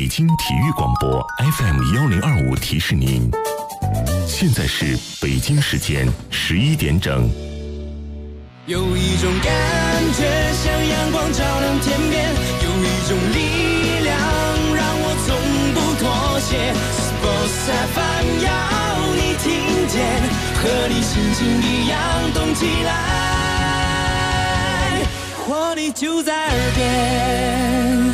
京体育广播 FM1025提示您，现在是北京时间11点整。 有一种感觉像阳光照亮天边，有一种力量让我从不妥协。Sports FM 要你听见，和你心情一样动起来，活力就在耳边。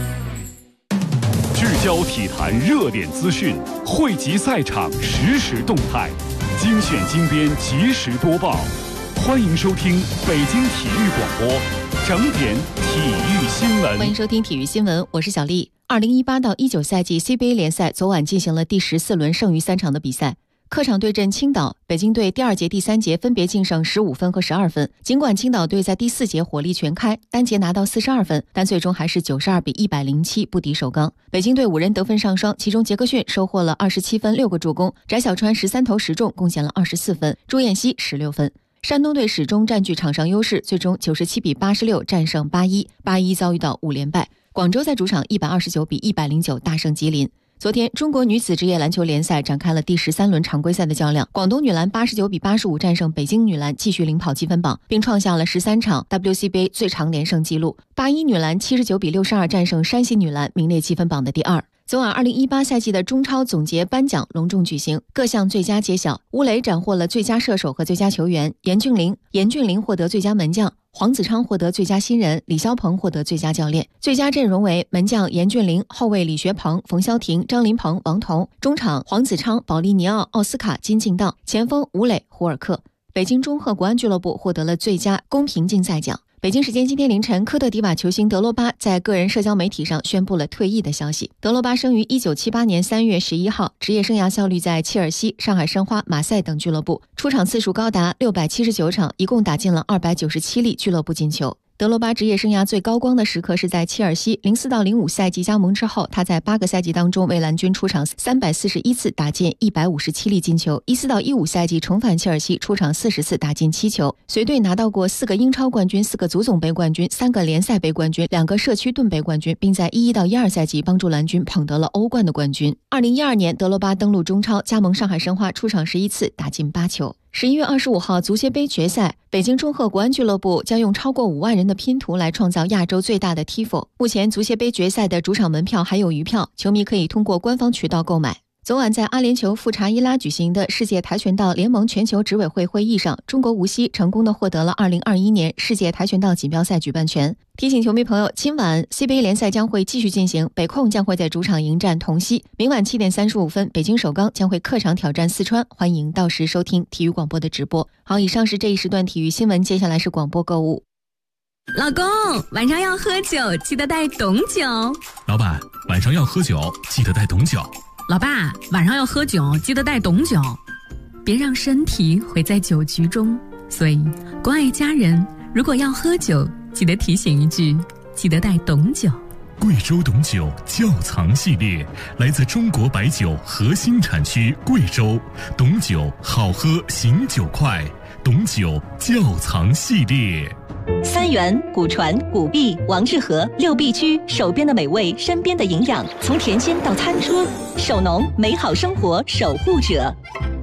聚焦体坛热点资讯，汇集赛场实时动态，精选精编及时播报。欢迎收听北京体育广播整点体育新闻。 欢迎收听体育新闻，我是小丽。2018到19赛季 CBA 联赛昨晚进行了第14轮剩余3场的比赛。客场对阵青岛，北京队第2节、第3节分别净胜15分和12分。尽管青岛队在第4节火力全开，单节拿到42分，但最终还是92比107不敌首钢。北京队5人得分上双，其中杰克逊收获了27分6个助攻，翟小川13投10中贡献了24分，朱彦西16分。山东队始终占据场上优势，最终97比86战胜81遭遇到5连败。广州在主场129比109大胜吉林。昨天，中国女子职业篮球联赛展开了第13轮常规赛的较量，广东女篮89比85战胜北京女篮，继续领跑积分榜，并创下了13场 WCBA 最长连胜纪录。81女篮79比62战胜山西女篮，名列积分榜的第2。昨晚2018赛季的中超总结颁奖隆重举行，各项最佳揭晓。吴磊斩获了最佳射手和最佳球员，严俊凌获得最佳门将，黄子昌获得最佳新人，李霄鹏获得最佳教练。最佳阵容为门将严俊凌，后卫李学鹏、冯潇霆、张琳芃、王彤，中场黄子昌、保利尼奥、奥斯卡、金敬道，前锋吴磊、胡尔克。北京中赫国安俱乐部获得了最佳公平竞赛奖。北京时间今天凌晨，科特迪瓦球星德罗巴在个人社交媒体上宣布了退役的消息。德罗巴生于1978年3月11号，职业生涯效力在切尔西、上海申花、马赛等俱乐部，出场次数高达679场，一共打进了297粒俱乐部进球。德罗巴职业生涯最高光的时刻是在切尔西04到05赛季加盟之后，他在8个赛季当中为蓝军出场341次，打进157粒进球。14到15赛季重返切尔西，出场40次，打进7球。随队拿到过4个英超冠军、4个足总杯冠军、3个联赛杯冠军、2个社区盾杯冠军，并在11到12赛季帮助蓝军捧得了欧冠的冠军。2012年，德罗巴登陆中超，加盟上海申花，出场11次，打进8球。11月25号足协杯决赛，北京中赫国安俱乐部将用超过5万人的拼图来创造亚洲最大的 TIFO。目前足协杯决赛的主场门票还有余票，球迷可以通过官方渠道购买。昨晚在阿联酋富查伊拉举行的世界跆拳道联盟全球执委会会议上，中国无锡成功地获得了2021年世界跆拳道锦标赛举办权。提醒球迷朋友，今晚 CBA 联赛将会继续进行，北控将会在主场迎战同曦。明晚7点35分，北京首钢将会客场挑战四川，欢迎到时收听体育广播的直播。好，以上是这一时段体育新闻，接下来是广播购物。 老公，晚上要喝酒，记得带董酒。 老板，晚上要喝酒，记得带董酒。 老爸，晚上要喝酒，记得带董酒。别让身体毁在酒局中。所以，关爱家人，如果要喝酒，记得提醒一句，记得带董酒。 贵州董酒窖藏系列，来自中国白酒核心产区贵州，董酒好喝醒酒快，董酒窖藏系列。 三元、古传、古壁、王致和6必居，手边的美味，身边的营养，从甜心到餐桌，守农，美好生活守护者。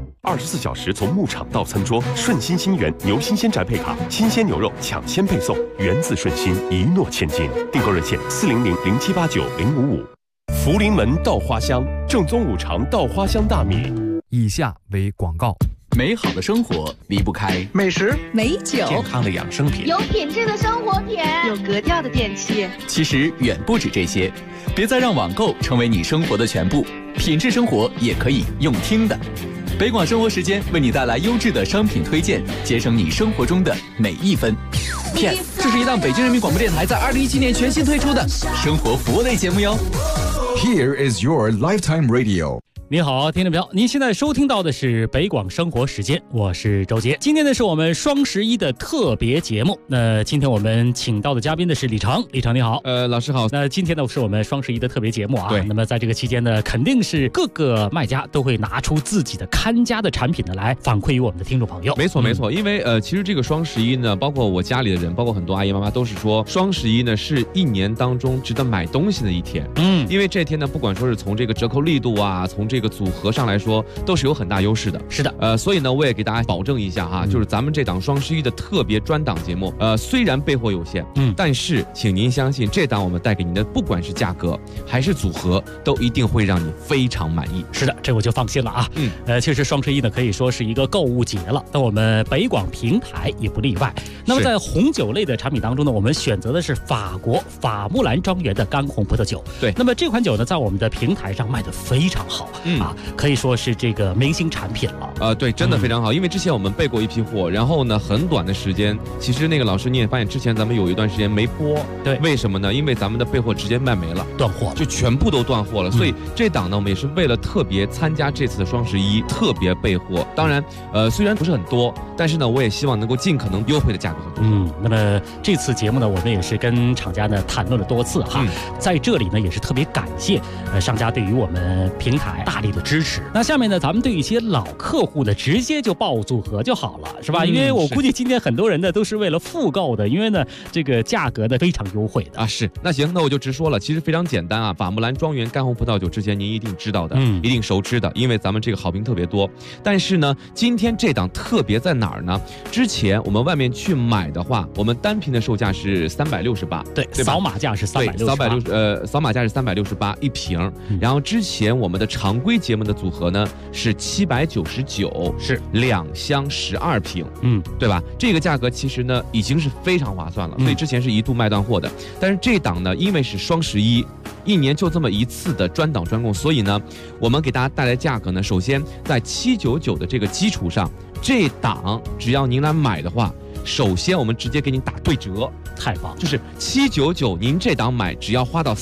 24小时从牧场到餐桌，顺心新源牛新鲜宅配卡，新鲜牛肉抢先配送，源自顺心，一诺千金。订购热线400-0789-055。福临门稻花香，正宗五常稻花香大米。 以下为广告。 美好的生活离不开美食、 美酒、 健康的养生品， 有品质的生活品， 有格调的电器。 其实远不止这些，别再让网购成为你生活的全部，品质生活也可以用听的。北广生活时间为你带来优质的商品推荐，节省你生活中的每一分。PS， 这是一档北京人民广播电台在2017年全新推出的生活服务类节目哟。 Here is your lifetime radio. 你好，听众朋友，您现在收听到的是北广生活时间，我是周杰。今天呢是我们双11的特别节目。那今天我们请到的嘉宾呢是李成，李成你好。 老师好。 那今天呢是我们双11的特别节目啊。 对。 那么在这个期间呢，肯定是各个卖家都会拿出自己的看家的产品呢来反馈于我们的听众朋友。 没错没错，因为其实这个双11呢，包括我家里的人，包括很多阿姨妈妈都是说，双11呢是一年当中值得买东西的一天。因为这天呢，不管说是从这个折扣力度啊，从这个组合上来说，都是有很大优势的。 是的， 所以呢，我也给大家保证一下哈，就是咱们这档双11的特别专档节目，虽然备货有限，但是请您相信，这档我们带给您的，不管是价格还是组合，都一定会让你非常满意。 是的，这我就放心了啊。其实双11呢可以说是一个购物节了，那我们北广平台也不例外。那么在红酒类的产品当中呢，我们选择的是法国法穆兰庄园的干红葡萄酒。 对， 那么这款酒呢，在我们的平台上卖得非常好，可以说是这个明星产品了。 对，真的非常好，因为之前我们备过一批货，然后呢，很短的时间，其实那个老师你也发现，之前咱们有一段时间没播， 对， 为什么呢？因为咱们的备货直接卖没了， 断货了， 就全部都断货了。所以这档呢，我们也是为了特别参加这次的双11，特别备货。当然，虽然不是很多，但是呢，我也希望能够尽可能优惠的价格和多。 那么这次节目呢，我们也是跟厂家呢谈论了多次哈，在这里呢也是特别感谢商家对于我们平台大力的支持。那下面呢，咱们对一些老客户呢，直接就报组合就好了，是吧？因为我估计今天很多人呢都是为了复购的，因为呢这个价格呢非常优惠的啊。是，那行，那我就直说了，其实非常简单啊。法穆兰庄园干红葡萄酒之前您一定知道的，一定熟知的，因为咱们这个好评特别多。但是呢，今天这档特别在哪儿呢？之前我们外面去买的话，我们单瓶的售价是368， 对，扫码价是368， 扫码价是368一瓶。然后之前我们的常规节目的组合呢是799， 是 2箱12瓶，对吧？这个价格其实呢已经是非常划算了，所以之前是一度卖断货的。但是这档呢，因为是双11，一年就这么一次的专档专供，所以呢，我们给大家带来价格呢，首先在799的这个基础上，这档只要您来买的话，首先我们直接给您打对折。 太棒， 就是799，您这档买只要花到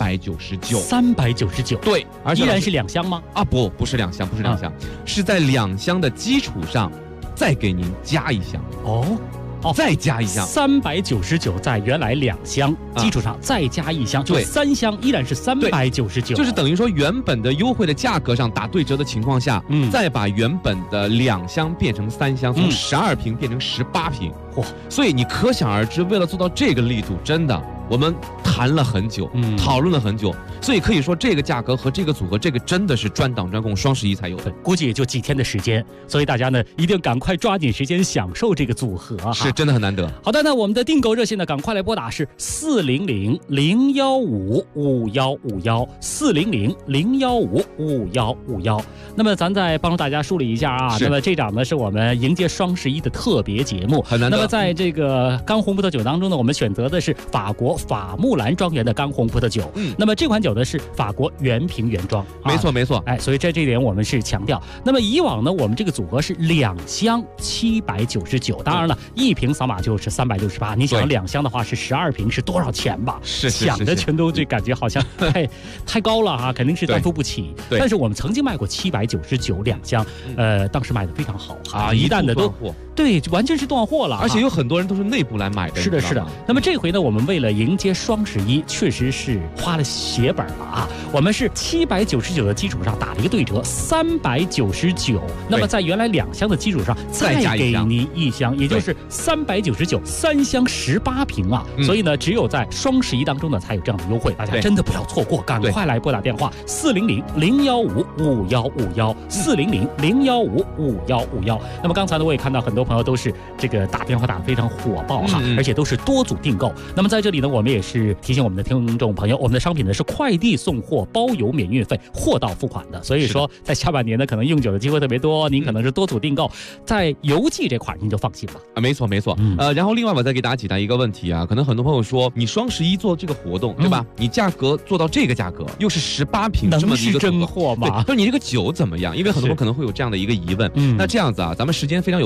399，对， 而且依然是2箱吗？ 啊，不是2箱，不是2箱，是在2箱的基础上再给您加一箱。再加一箱 ，399在原来2箱基础上再加一箱，就3箱依然是399， 就是等于说原本的优惠的价格上打对折的情况下，再把原本的2箱变成3箱，从12瓶变成18瓶，所以你可想而知，为了做到这个力度，真的我们谈了很久，讨论了很久，所以可以说这个价格和这个组合，这个真的是专档专供，双11才有的， 估计也就几天的时间，所以大家呢一定赶快抓紧时间享受这个组合哈， 是真的很难得。 好的，那我们的订购热线呢，赶快来拨打是400-015-5151，400-015-5151。那么咱再帮助大家梳理一下啊，那么这档呢是我们迎接双11的特别节目， 很难得。 那么在这个干红葡萄酒当中呢，我们选择的是法国法穆兰庄园的干红葡萄酒，那么这款酒呢是法国原瓶原装， 没错没错， 所以在这一点我们是强调。那么以往呢，我们这个组合是2箱799，当然了，一瓶扫码就是368，你想2箱的话是12瓶，是多少钱吧？ 是想的全都这感觉好像太高了哈，肯定是担负不起。但是我们曾经卖过799，2箱，当时卖的非常好啊，一旦的都对，完全是断货了， 而且有很多人都是内部来买的。 是的，是的。那么这回呢，我们为了迎接双11，确实是花了血本了啊！我们是799的基础上打了一个对折，399。那么在原来2箱的基础上再给您一箱，也就是399，3箱18瓶啊！所以呢，只有在双11当中呢才有这样的优惠，大家真的不要错过，赶快来拨打电话400-015-5151，400-015-5151。那么刚才呢，我也看到很多朋友都是这个打电话打得非常火爆哈，而且都是多组订购。那么在这里呢，我们也是提醒我们的听众朋友，我们的商品呢是快递送货，包邮免运费，货到付款的。所以说，在下半年呢，可能用酒的机会特别多，您可能是多组订购，在邮寄这块您就放心吧。 没错没错。然后另外我再给大家解答一个问题啊，可能很多朋友说，你双11做这个活动，对吧？你价格做到这个价格，又是18瓶这么一个真货吗？ 对，说你这个酒怎么样？因为很多人可能会有这样的一个疑问。那这样子啊，咱们时间非常有限，因为咱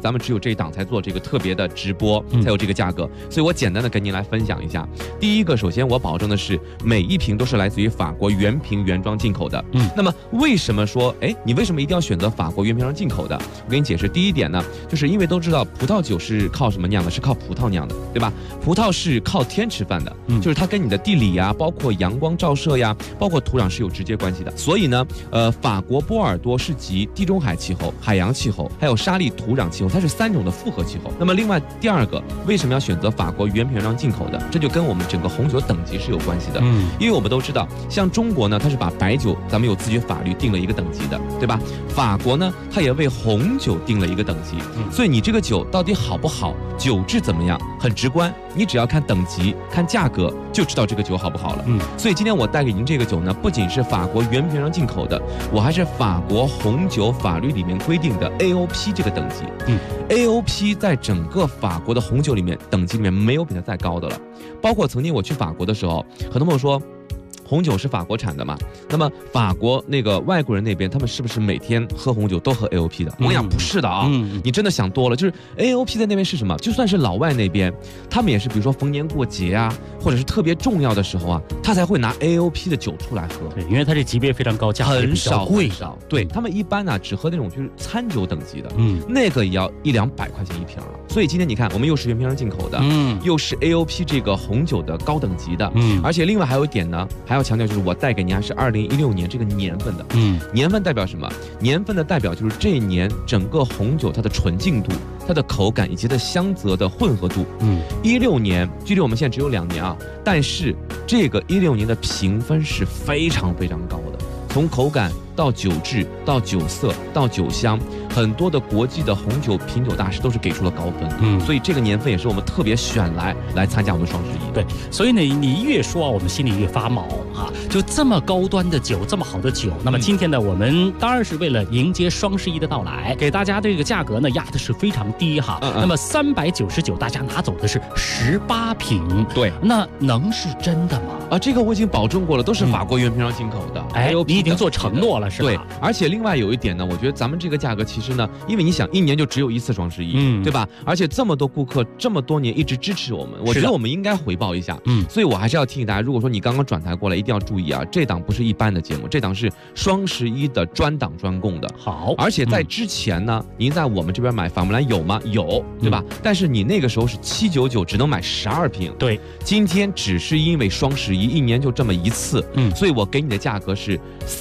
咱们只有这一档才做这个特别的直播，才有这个价格，所以我简单的跟您来分享一下。第一个，首先我保证的是每一瓶都是来自于法国原瓶原装进口的。那么为什么说，你为什么一定要选择法国原瓶原装进口的？我给你解释。第一点呢，就是因为都知道葡萄酒是靠什么酿的？是靠葡萄酿的，对吧？葡萄是靠天吃饭的，就是它跟你的地理呀，包括阳光照射呀，包括土壤是有直接关系的。所以呢，法国波尔多是集地中海气候、海洋气候，还有沙砾土壤气候，它是3种的复合气候。那么另外第二个，为什么要选择法国原瓶原装进口的？这就跟我们整个红酒等级是有关系的。因为我们都知道，像中国呢，它是把白酒咱们有自己法律定了一个等级的，对吧？法国呢，它也为红酒定了一个等级。所以你这个酒到底好不好，酒质怎么样，很直观，你只要看等级、看价格就知道这个酒好不好了。所以今天我带给您这个酒呢，不仅是法国原瓶原装进口的，我还是法国红酒法律里面规定的 AOP 这个等级。AOP 在整个法国的红酒里面等级里面没有比它再高的了。包括曾经我去法国的时候，很多朋友说红酒是法国产的嘛？那么法国那个外国人那边，他们是不是每天喝红酒都喝 AOP 的？我跟你讲，不是的啊！你真的想多了。就是 AOP 在那边是什么？就算是老外那边，他们也是，比如说逢年过节啊，或者是特别重要的时候啊，他才会拿 AOP 的酒出来喝。 对，因为它这级别非常高，价格比较贵的。 对，他们一般呢只喝那种就是餐酒等级的，那个也要100-200块钱一瓶了。所以今天你看，我们又是原瓶进口的，又是 AOP 这个红酒的高等级的，而且另外还有一点呢，还要强调就是我带给您还是2016年这个年份的，年份代表什么？年份的代表就是这一年整个红酒它的纯净度、它的口感以及它的香泽的混合度。16年距离我们现在只有2年啊，但是这个16年的评分是非常非常高的，从口感到酒质到酒色到酒香，很多的国际的红酒品酒大师都是给出了高分。所以这个年份也是我们特别选来参加我们双11。 对，所以呢，你越说啊，我们心里越发毛啊！就这么高端的酒，这么好的酒，那么今天呢，我们当然是为了迎接双11的到来，给大家这个价格呢压的是非常低哈。那么399，大家拿走的是18瓶。 对， 那能是真的吗？ 这个我已经保证过了，都是法国原瓶上进口的。 你已经做承诺了是吧？ 对，而且另外有一点呢，我觉得咱们这个价格其实呢，因为你想，1年就只有1次双11，对吧？而且这么多顾客这么多年一直支持我们，我觉得我们应该回报一下。所以我还是要提醒大家，如果说你刚刚转台过来，一定要注意啊，这档不是一般的节目，这档是双11的专档专供的。 好， 而且在之前呢，您在我们这边买法慕兰有吗？有，对吧？但是你那个时候是799，只能买12瓶。 对， 今天只是因为双11，1年就这么1次，所以我给你的价格是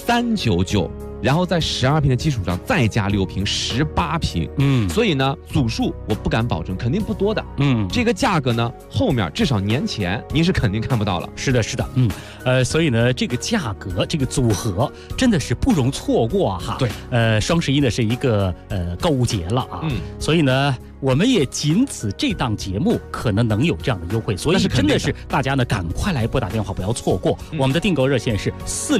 399。然后在12瓶的基础上再加6瓶，18瓶。所以呢，组数我不敢保证，肯定不多的。这个价格呢，后面至少年前您是肯定看不到了。 是的，是的，所以呢，这个价格，这个组合真的是不容错过哈。 对， 双11呢是一个购物节了啊，所以呢，我们也仅此这档节目可能能有这样的优惠，所以真的是大家呢赶快来拨打电话，不要错过。我们的订购热线是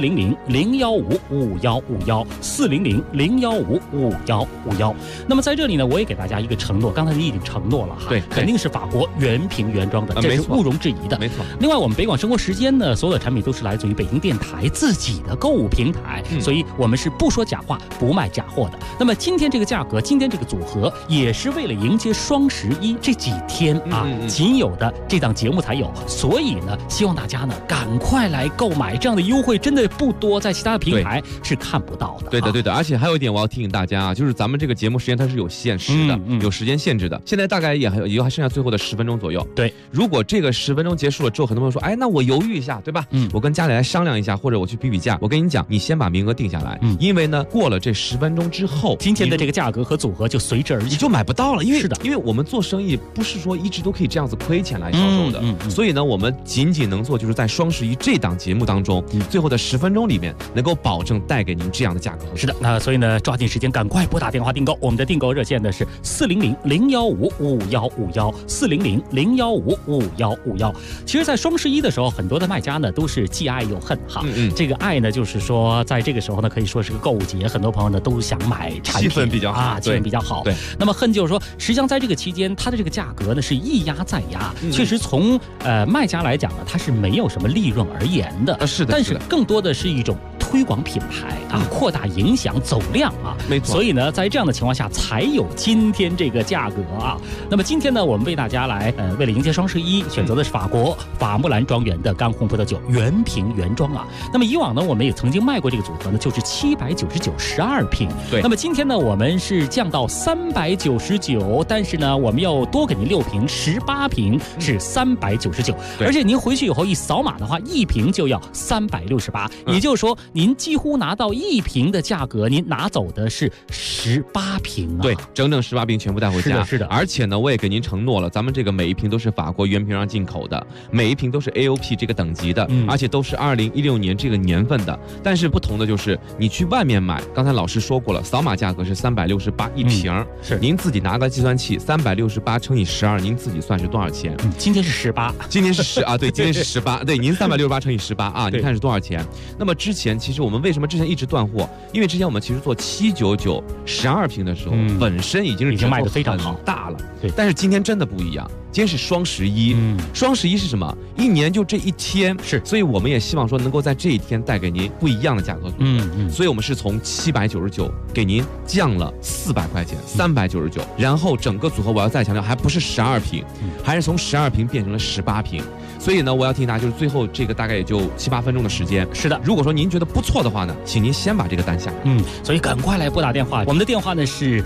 400-015-5151，400-015-5151。那么在这里呢，我也给大家一个承诺，刚才你已经承诺了哈， 对， 肯定是法国原瓶原装的，这是毋庸置疑的， 没错。 另外，我们北广生活时间呢，所有的产品都是来自于北京电台自己的购物平台，所以我们是不说假话，不卖假货的。那么今天这个价格，今天这个组合，也是为了迎接双11这几天啊，仅有的这档节目才有，所以呢，希望大家呢赶快来购买，这样的优惠真的不多，在其他的平台是看不到的。 对的，而且还有一点我要提醒大家啊，就是咱们这个节目时间它是有限时的，有时间限制的。现在大概也还剩下最后的10分钟左右。 对，如果这个10分钟结束了之后，很多朋友说，那我犹豫一下，对吧？我跟家里来商量一下，或者我去比价。我跟你讲，你先把名额定下来，因为呢，过了这10分钟之后， 今天的这个价格和组合就随之而起， 你就买不到了。 是的， 因为我们做生意不是说一直都可以这样子亏钱来销售的，所以呢，我们仅能做就是在双11这档节目当中，最后的10分钟里面能够保证带给您这样的价格。 是的，那所以呢，抓紧时间赶快拨打电话订购。我们的订购热线呢是400-015-5151，400-015-5151。其实，在双11的时候，很多的卖家呢都是既爱又恨哈。这个爱呢，就是说在这个时候呢，可以说是个购物节，很多朋友呢都想买产品， 气氛比较好， 气氛比较好。 对， 那么恨就是说，实际上在这个期间，它的这个价格呢是一压再压，确实从卖家来讲呢，它是没有什么利润而言的。 是的， 但是更多的是一种推广品牌啊，扩大影响走量啊， 没错。 所以呢，在这样的情况下，才有今天这个价格啊。那么今天呢，我们为大家来为了迎接双11，选择的是法国法木兰庄园的干红葡萄酒原瓶原装啊。那么以往呢，我们也曾经卖过这个组合呢，就是79912瓶。 对。 那么今天呢，我们是降到399，但是呢，我们要多给您6瓶，18瓶是399。而且您回去以后一扫码的话，1瓶就要368，也就是说，您几乎拿到1瓶的价格，您拿走的是18瓶啊。 对，整整18瓶全部带回家。 是的。 而且呢，我也给您承诺了，咱们这个每一瓶都是法国原瓶上进口的，每一瓶都是 AOP 这个等级的，而且都是2016年这个年份的。但是不同的就是，你去外面买，刚才老师说过了，扫码价格是368一瓶， 是您自己拿个计算器，368乘以12，您自己算是多少钱？ 今天是18， 今天是10啊，对，今天是18，对，您368乘以18啊，您看是多少钱？那么之前其实我们为什么之前一直断货？因为之前我们其实做799 12瓶的时候，本身已经卖得非常好大了，对。但是今天真的不一样。今天是双11，双11是什么？一年就这一天， 是， 所以我们也希望说能够在这一天带给您不一样的价格组合，所以我们是从799给您降了400块钱，399，然后整个组合我要再强调，还不是12瓶，还是从12瓶变成了18瓶。所以呢，我要提醒大家，就是最后这个大概也就7、8分钟的时间。 是的， 如果说您觉得不错的话呢，请您先把这个单下来。 所以赶快来拨打电话，我们的电话呢是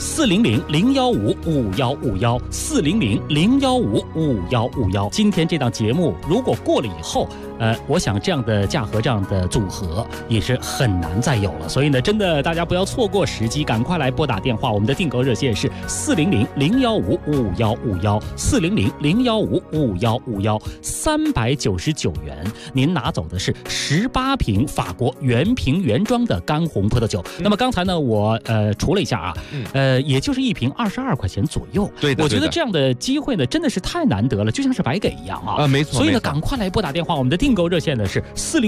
400-015-5151，400-015-5151。今天这档节目如果过了以后，我想这样的价格、这样的组合也是很难再有了。所以呢，真的大家不要错过时机，赶快来拨打电话。我们的订购热线是400-015-5151，400-015-5151，399元，您拿走的是18瓶法国原瓶原装的干红葡萄酒。那么刚才呢，我除了一下啊，也就是1瓶22块钱左右。 对的， 我觉得这样的机会呢，真的是太难得了，就像是白给一样啊。 没错。 所以呢，赶快来拨打电话，我们的订购热线呢是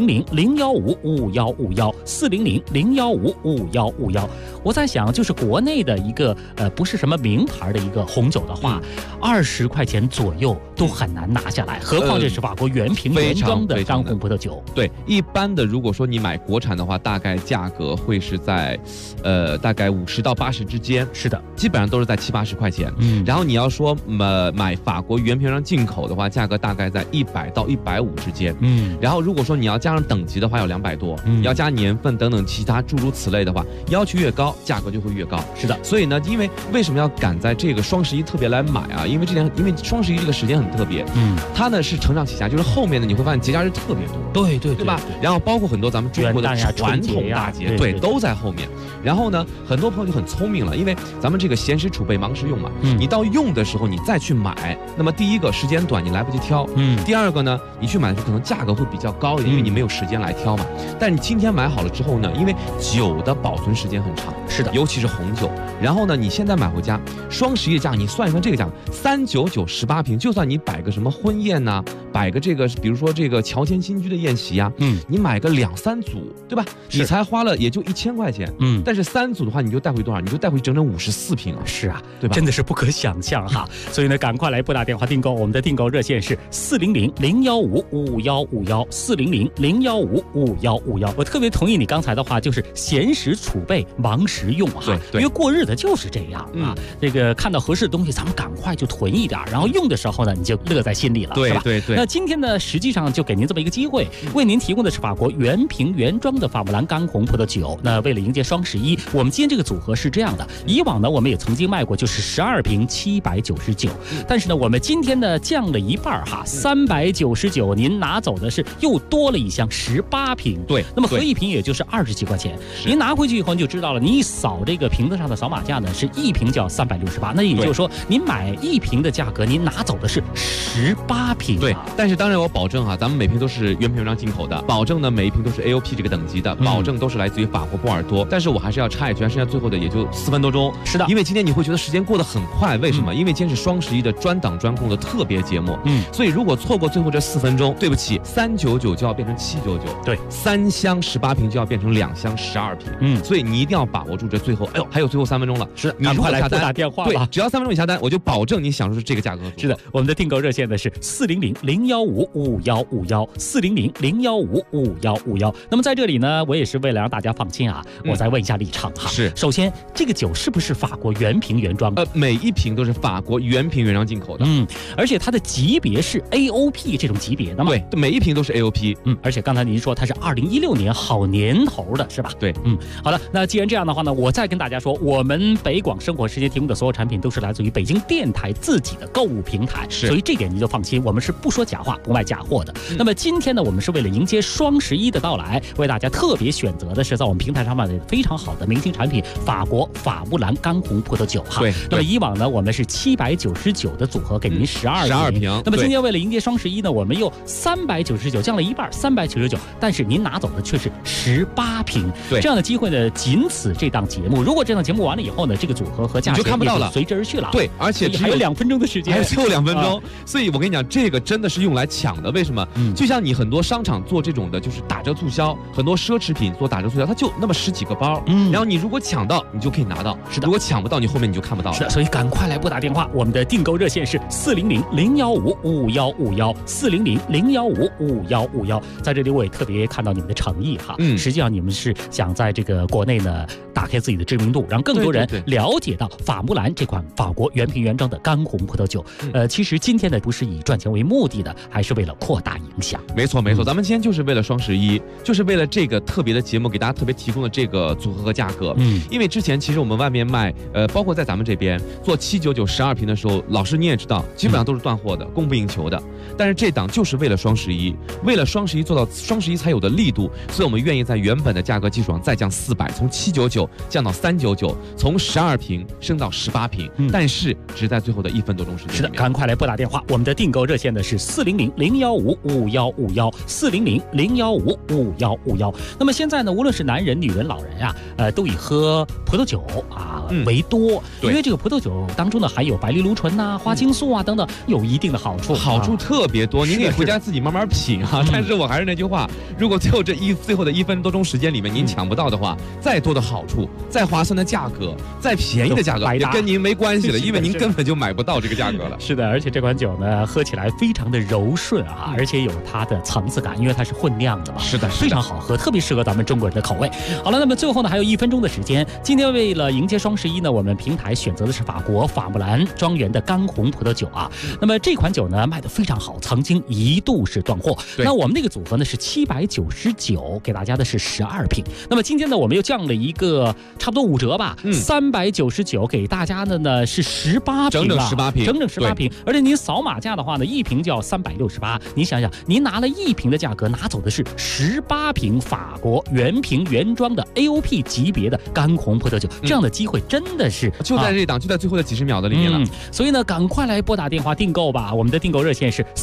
400-015-5151，400-015-5151。我在想，就是国内的一个不是什么名牌的一个红酒的话，20块钱左右都很难拿下来，何况这是法国原瓶原装的干红葡萄酒。 对，一般的如果说你买国产的话，大概价格会是在大概50到80之间。 是的， 基本上都是在70、80块钱。然后你要说买法国原瓶上进口的话，价格大概在100到150之间。然后如果说你要加上等级的话，要200多，要加年份等等其他诸如此类的话，要求越高，价格就会越高。 是的， 所以呢，因为为什么要赶在这个双11特别来买啊？因为双11这个时间很特别，它呢是承上启下，就是后面呢你会发现节假日特别多， 对吧？然后包括很多咱们中国的传统大节，对，都在后面。然后呢，很多朋友就很聪明了，因为咱们这个闲时储备，忙时用嘛，你到用的时候你再去买，那么第一个时间短，你来不及挑，第二个呢，你去买的时候可能价格会比较高一点，因为你没有时间来挑嘛。但是你今天买好了之后呢，因为酒的保存时间很长， 是的， 尤其是红酒。然后呢，你现在买回家，双11的价，你算一算这个价，399 18瓶，就算你摆个什么婚宴呐，摆个这个，比如说这个乔迁新居的宴席啊，你买个2、3组，对吧？你才花了也就1000块钱，但是3组的话，你就带回多少？你就带回整整54瓶啊！ 是啊， 对吧？ 真的是不可想象哈。所以呢，赶快来拨打电话订购，我们的订购热线是400-015-5151，400-015-5151。我特别同意你刚才的话，就是闲时储备，忙时用哈。 对， 因为过日子就是这样啊。这个看到合适的东西，咱们赶快就囤一点，然后用的时候呢，你就乐在心里了，是吧？ 对。 那今天呢，实际上就给您这么一个机会，为您提供的是法国原瓶原装的法木兰干红葡萄酒。那为了迎接双11，我们今天这个组合是这样的。以往呢，我们也曾经卖过，就是12瓶799，但是呢，我们今天呢降了一半哈，399，您拿走的是又多了一箱18瓶。 对， 那么合一瓶也就是20几块钱。您拿回去以后，你就知道了，你一扫这个瓶子上的扫码价呢，是1瓶就要368，那也就是说，您买1瓶的价格，您拿走的是18瓶。 对，但是当然我保证哈，咱们每瓶都是原瓶原装进口的，保证呢每一瓶都是 AOP 这个等级的，保证都是来自于法国波尔多。但是我还是要插一句，剩下最后的也就4分多钟。 是的， 因为今天你会觉得时间过得很快，为什么？因为今天是双11的专档专供的特别节目。所以如果错过最后这4分钟，对不起，399就要变成799， 对 ，3箱18瓶就要变成2箱12瓶。所以你一定要把握住这最后，还有最后3分钟了。 是， 你如果下单， 打电话吧。 对，只要3分钟你下单，我就保证你享受这个价格。 是的，我们的订购热线呢是400-015-5151，400-015-5151。那么在这里呢，我也是为了让大家放心啊，我再问一下立场哈。 是， 首先这个酒是不是法国原瓶原装？ 每一瓶都是法国原瓶原装进口的。 而且它的级别是 AOP 这种级别的嘛？ 对，每一瓶都是 AOP。 而且刚才您说它是2016年好年头的是吧？ 对， 好的，那既然这样的话呢，我再跟大家说，我们北广生活时间提供的所有产品都是来自于北京电台自己的购物平台，所以这点您就放心，我们是不说假话，不卖假货的。那么今天呢，我们是为了迎接双11的到来，为大家特别选择的是在我们平台上卖的非常好的明星产品法国法布兰干红葡萄酒哈。 对， 那么以往呢，我们是799的组合给您12瓶，那么今天为了迎接双11呢，我们又399降了一半，399，但是您拿走的却是18瓶。 对， 这样的机会呢，仅此这档节目。如果这档节目完了以后呢，这个组合和价钱就看不到了， 随之而去了。 对，而且还有2分钟的时间， 还有最后2分钟。所以我跟你讲，这个真的是用来抢的。为什么？就像你很多商场做这种的，就是打折促销，很多奢侈品做打折促销，它就那么10几个包，然后你如果抢到，你就可以拿到；是的，如果抢不到，你后面你就看不到了。 是的，所以赶快来拨打电话，我们的订购热线是400-015-5151，400-015-5151。在这里我也特别看到你们的诚意哈，实际上你们是想在这个国内呢打开自己的知名度，让更多人了解到法穆兰这款法国原瓶原装的干红葡萄酒。其实今天呢不是以赚钱为目的的，还是为了扩大影响。 没错没错，咱们今天就是为了双11，就是为了这个特别的节目给大家特别提供的这个组合和价格。因为之前其实我们外面卖，包括在咱们这边做799 12瓶的时候，老师你也知道，基本上都是断货的，供不应求的。但是这档就是为了双11，为了双11做到双11才有的力度，所以我们愿意在原本的价格基础上再降400，从799降到399，从12瓶升到18瓶，但是只在最后的1分多钟时间。 是的，赶快来拨打电话，我们的订购热线呢是400-015-5151，400-015-5151。那么现在呢，无论是男人、女人、老人啊，都以喝葡萄酒为多，因为这个葡萄酒当中呢含有白藜芦醇呐、花青素啊等等，有一定的好处， 好处特别多。您可以回家自己慢慢品哈。但是我还是那句话，如果最后的1分多钟时间里面您抢不到的话，再多的好处、再划算的价格、再便宜的价格也跟您没关系了，因为您根本就买不到这个价格了。 是的，而且这款酒呢，喝起来非常的柔顺啊，而且有它的层次感，因为它是混酿的嘛。 是的， 非常好喝，特别适合咱们中国人的口味。好了，那么最后呢，还有1分钟的时间。今天为了迎接双11呢，我们平台选择的是法国法穆兰庄园的干红葡萄酒啊。那么这款酒呢卖得非常好，曾经一度是断货。那我们那个组合呢是799，给大家的是12瓶。那么今天呢，我们又降了一个差不多5折吧，399给大家的呢是18瓶， 整18瓶， 整18瓶。而且您扫码价的话呢，1瓶就要368。您想想，您拿了1瓶的价格，拿走的是18瓶法国原瓶原装的 AOP 级别的干红葡萄酒，这样的机会真的是就在这档，就在最后的几十秒的里面了。 所以呢，赶快来拨打电话订购吧。我们的订购热线是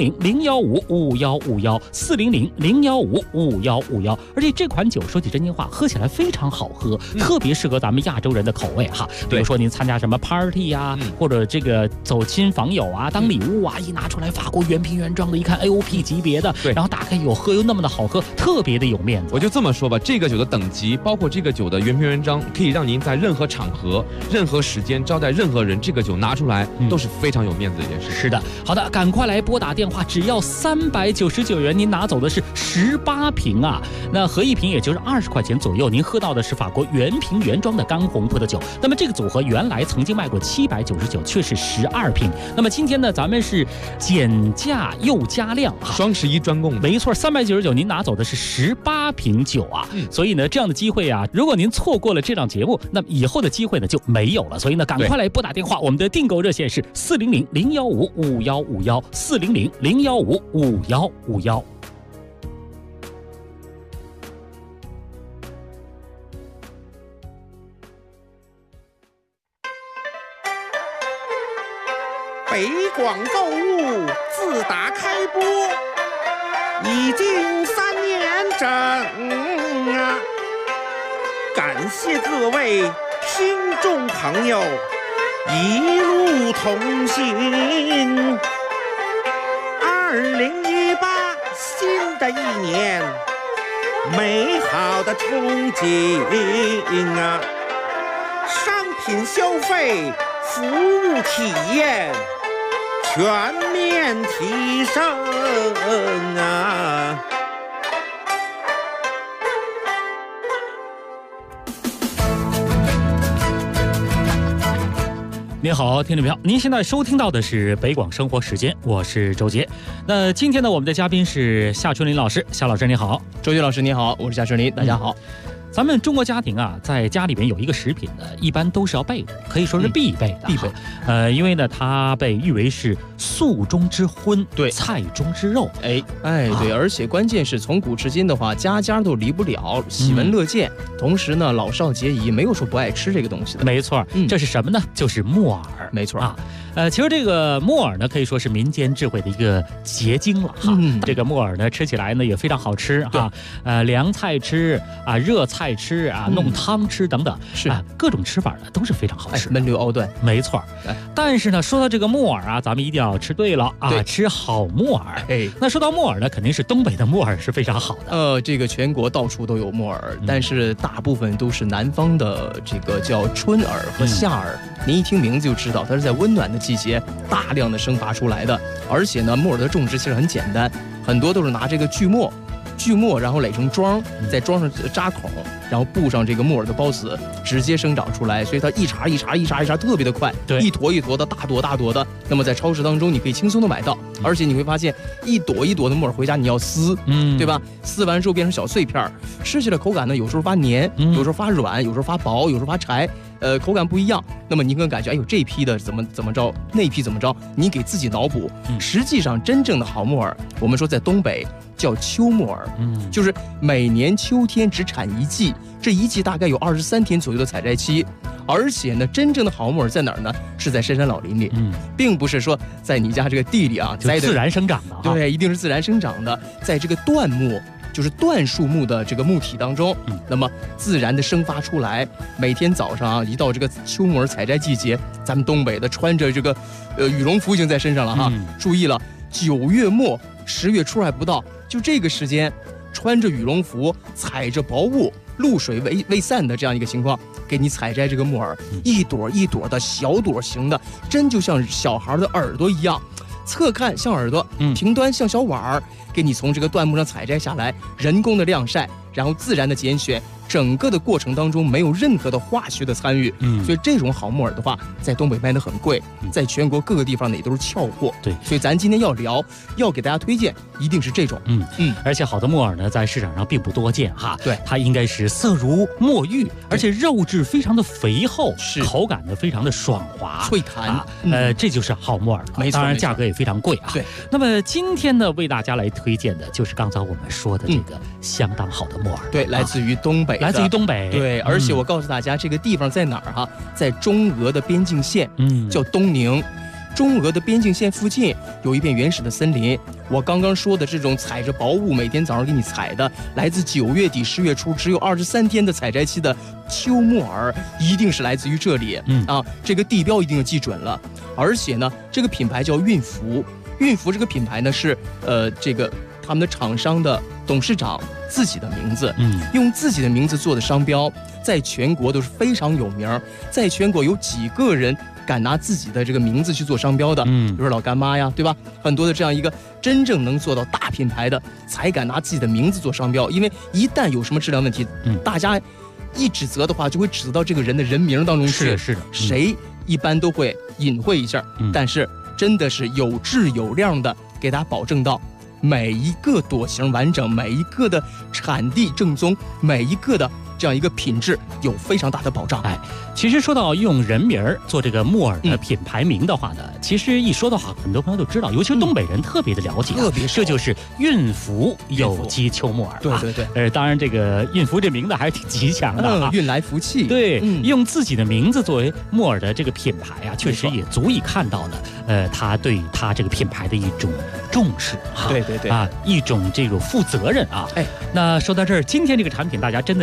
400-015-5151，400-015-5151。而且这款酒说句真心话，喝起来非常好喝，特别适合咱们亚洲人的口味哈。比如说您参加什么 party 啊，或者这个走亲访友啊，当礼物啊，一拿出来法国原瓶原装的，一看 AOP 级别的，然后打开有喝又那么的好喝，特别的有面子。 我就这么说吧，这个酒的等级，包括这个酒的原瓶原装，可以让您在任何场合、任何时间招待任何人，这个酒拿出来都是非常有面子的一件事。 是的，好的，赶快来拨打电话，只要399元，您拿走的是18瓶啊，那合1瓶也就是20块钱左右，您喝到的是法国原瓶原装的干红葡萄酒。那么这个组合原来曾经卖过799，却是12瓶。那么今天呢，咱们是减价又加量， 双11专供， 没错，399您拿走的是18瓶酒啊。所以呢，这样的机会啊，如果您错过了这档节目，那么以后的机会呢就没有了。所以呢，赶快来拨打电话，我们的订购热线是400-015-5151，400-015-5151。 北广购物自打开播已经3年整啊！感谢各位听众朋友一路同行。2018新的一年，美好的憧憬啊！商品消费、服务体验全面提升啊！ 您好，听众朋友，您现在收听到的是北广生活时间，我是周杰。那今天呢，我们的嘉宾是夏春林老师，夏老师你好。 周杰老师你好，我是夏春林，大家好。 咱们中国家庭啊，在家里面有一个食品呢，一般都是要备的，可以说是必备的。 必备。 因为呢，它被誉为是素中之荤， 对， 菜中之肉。 对，而且关键是从古至今的话，家家都离不了，喜闻乐见。同时呢，老少皆宜，没有说不爱吃这个东西的。 没错，这是什么呢？就是木耳。 没错啊。其实这个木耳呢，可以说是民间智慧的一个结晶了哈。这个木耳呢，吃起来呢也非常好吃哈。凉菜吃啊，热菜吃啊，弄汤吃等等， 是各种吃法呢都是非常好吃。 焖溜熬炖， 没错。但是呢，说到这个木耳啊，咱们一定要吃对了啊，吃好木耳。那说到木耳呢，肯定是东北的木耳是非常好的。 这个全国到处都有木耳，但是大部分都是南方的这个叫春耳和夏耳。您一听名字就知道，它是在温暖的季节大量的生发出来的。而且呢，木耳的种植其实很简单，很多都是拿这个锯末，然后垒成桩，在桩上扎孔，然后布上这个木耳的孢子，直接生长出来，所以它一茬特别的快，一坨一坨的，大朵的。那么在超市当中，你可以轻松的买到，而且你会发现一朵一朵的木耳回家你要撕，对吧？撕完之后变成小碎片，吃起来口感呢，有时候发黏，有时候发软，有时候发薄，有时候发柴。口感不一样，那么您可能感觉，哎呦，这批的怎么着，那批怎么着，你给自己脑补。实际上，真正的好木耳，我们说在东北叫秋木耳，就是每年秋天只产一季，这一季大概有23天左右的采摘期。而且呢，真正的好木耳在哪儿呢？是在深山老林里，并不是说在你家这个地里啊栽的， 自然生长的。 对，一定是自然生长的，在这个椴木。就是椴树木的这个木体当中，那么自然的生发出来。每天早上啊，一到这个秋木耳采摘季节，咱们东北的穿着这个羽绒服已经在身上了哈。注意了，9月末10月初还不到，就这个时间，穿着羽绒服，踩着薄雾，露水未散的这样一个情况，给你采摘这个木耳，一朵一朵的小朵型的，真就像小孩的耳朵一样。侧看像耳朵，平端像小碗儿，给你从这个椴木上采摘下来，人工的晾晒，然后自然的拣选，整个的过程当中没有任何的化学的参与。所以这种好木耳的话，在东北卖得很贵，在全国各个地方呢也都是俏货。 对， 所以咱今天要给大家推荐，一定是这种。 而且好的木耳呢，在市场上并不多见哈。 对， 它应该是色如墨玉，而且肉质非常的肥厚， 是口感呢非常的爽滑脆弹。 这就是好木耳。 没错， 当然价格也非常贵啊。 对。 那么今天呢，为大家来推荐的就是刚才我们说的这个相当好的木耳。 对，来自于东北。 来自于东北。 对，而且我告诉大家，这个地方在哪儿哈？在中俄的边境线，叫东宁。中俄的边境线附近有一片原始的森林。我刚刚说的这种踩着薄雾，每天早上给你采的，来自9月底10月初，只有23天的采摘期的秋木耳，一定是来自于这里。这个地标一定要记准了。而且呢，这个品牌叫韵福。韵福这个品牌呢是这个他们的厂商的董事长自己的名字，用自己的名字做的商标，在全国都是非常有名。在全国有几个人敢拿自己的这个名字去做商标的？比如说老干妈呀，对吧？很多的这样一个真正能做到大品牌的，才敢拿自己的名字做商标。因为一旦有什么质量问题，大家一指责的话，就会指责到这个人的人名当中去。 是的， 谁一般都会隐晦一下，但是真的是有质有量的，给大家保证到每一个朵型完整，每一个的产地正宗，每一个的这样一个品质有非常大的保障。 其实说到用人名做这个木耳的品牌名的话呢，其实一说的话，很多朋友都知道，尤其是东北人特别的了解， 特别这就是韵福有机秋木耳。 对。 当然这个韵福这名字还是挺吉祥的， 运来福气。 对，用自己的名字作为木耳的这个品牌啊，确实也足以看到了，他对他这个品牌的一种重视对一种这种负责任啊。那说到这儿，今天这个产品大家真的是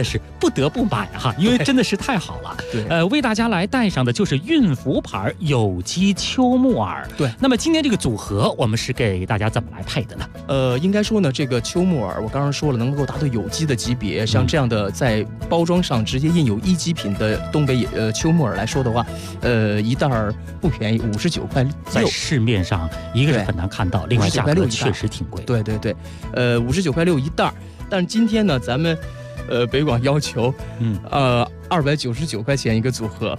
不得不买哈，因为真的是太好了。 对， 为大家来带上的就是运福牌有机秋木耳。 对， 那么今天这个组合我们是给大家怎么来配的呢？ 应该说呢，这个秋木耳我刚刚说了，能够达到有机的级别，像这样的在包装上直接印有一级品的东北秋木耳来说的话，一袋不便宜，59块6， 在市面上一个是很难看到，另外价格确实挺贵。 对对对，59块6一袋。但是今天呢，咱们北广要求，299块钱一个组合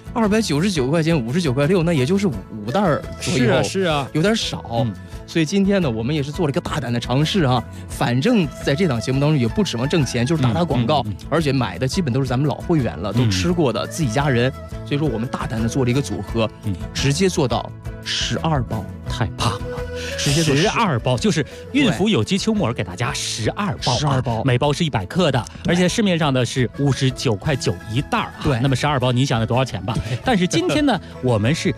，299块钱59块6，那也就是5袋左右， 是啊， 有点少。所以今天呢，我们也是做了一个大胆的尝试啊。反正在这档节目当中也不指望挣钱，就是打广告，而且买的基本都是咱们老会员了，都吃过的自己家人。所以说我们大胆的做了一个组合，直接做到12包， 太棒了。 直接 12包，就是运福有机秋木耳给大家12包，12 包， 每包是100克的，而且市面上的是59块9一袋儿。 对， 那么12包，你想得多少钱吧？但是今天呢，我们是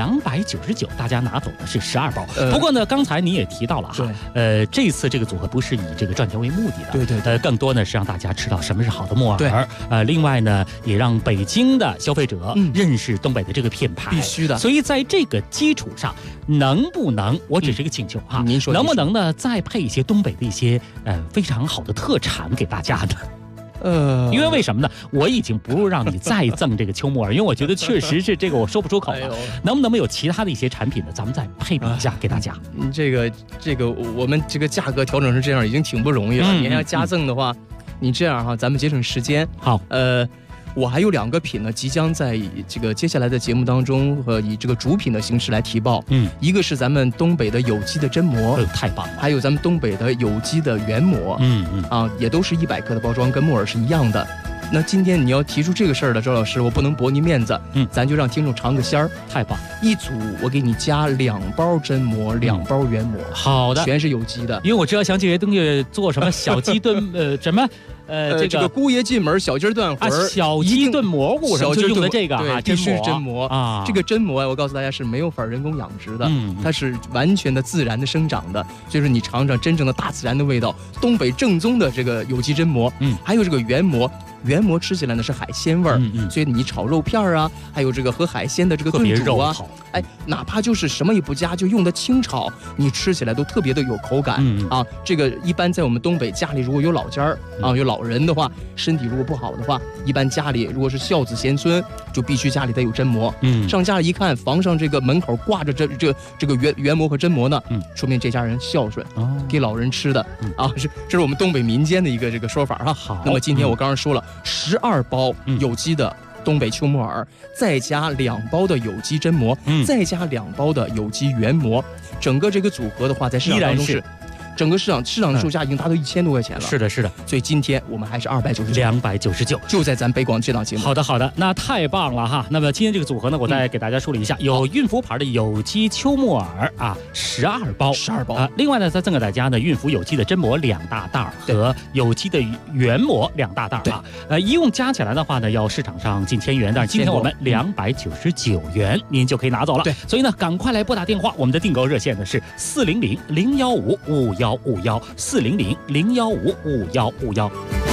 299，大家拿走的是12包。不过呢，刚才你也提到了哈，这次这个组合不是以这个赚钱为目的的， 对对对， 更多呢是让大家知道什么是好的木耳。另外呢，也让北京的消费者认识东北的这个品牌， 必须的。 所以在这个基础上，能不能？我只是一个请求哈， 您说能不能呢再配一些东北的一些非常好的特产给大家呢？因为为什么呢？我已经不让你再赠这个秋木耳，因为我觉得确实是这个我说不出口了。能不能有其他的一些产品呢？咱们再配比一下给大家。 这个我们这个价格调整成这样已经挺不容易了。你要加赠的话，你这样哈，咱们节省时间。 好， 我还有2个品呢，即将在这个接下来的节目当中以这个主品的形式来提报。一个是咱们东北的有机的榛蘑， 太棒了。 还有咱们东北的有机的原蘑，也都是100克的包装，跟木耳是一样的。那今天你要提出这个事儿了，周老师，我不能驳您面子，咱就让听众尝个鲜儿。 太棒！ 一组我给你加2包榛蘑，2包原蘑。 好的， 全是有机的。 因为我知道像这些东西做什么小鸡炖什么。 这个姑爷进门，小鸡炖魂儿， 小鸡炖蘑菇，小鸡用的这个对，必须是榛蘑啊。这个榛蘑啊，我告诉大家是没有法人工养殖的，它是完全的自然的生长的，就是你尝尝真正的大自然的味道，东北正宗的这个有机榛蘑。还有这个原蘑。原蘑吃起来呢是海鲜味儿，所以你炒肉片啊，还有这个和海鲜的这个炖煮啊，哪怕就是什么也不加，就用的清炒，你吃起来都特别的有口感啊。这个一般在我们东北家里如果有老家儿啊，有老人的话，身体如果不好的话，一般家里如果是孝子贤孙，就必须家里得有榛蘑。上家里一看，房上这个门口挂着这个原蘑和榛蘑呢，说明这家人孝顺，给老人吃的啊。这是我们东北民间的一个这个说法啊。 好， 那么今天我刚刚说了。12包有机的东北秋木耳，再加2包的有机榛蘑，再加2包的有机原蘑，整个这个组合的话，在市场当中是。整个市场的售价已经达到1000多块钱了。 是的，是的。 所以今天我们还是 299， 就在咱北广这档节目。 好的，好的，那太棒了哈。那么今天这个组合呢，我再给大家梳理一下，有运福牌的有机秋木耳啊，12包啊。另外呢，再赠给大家呢，运福有机的榛蘑2大袋和有机的原蘑2大袋啊。一共加起来的话呢，要市场上近1000元，但是今天我们299元，您就可以拿走了。 对， 所以呢，赶快来拨打电话，我们的订购热线呢是400-015-5151，400-015-5151。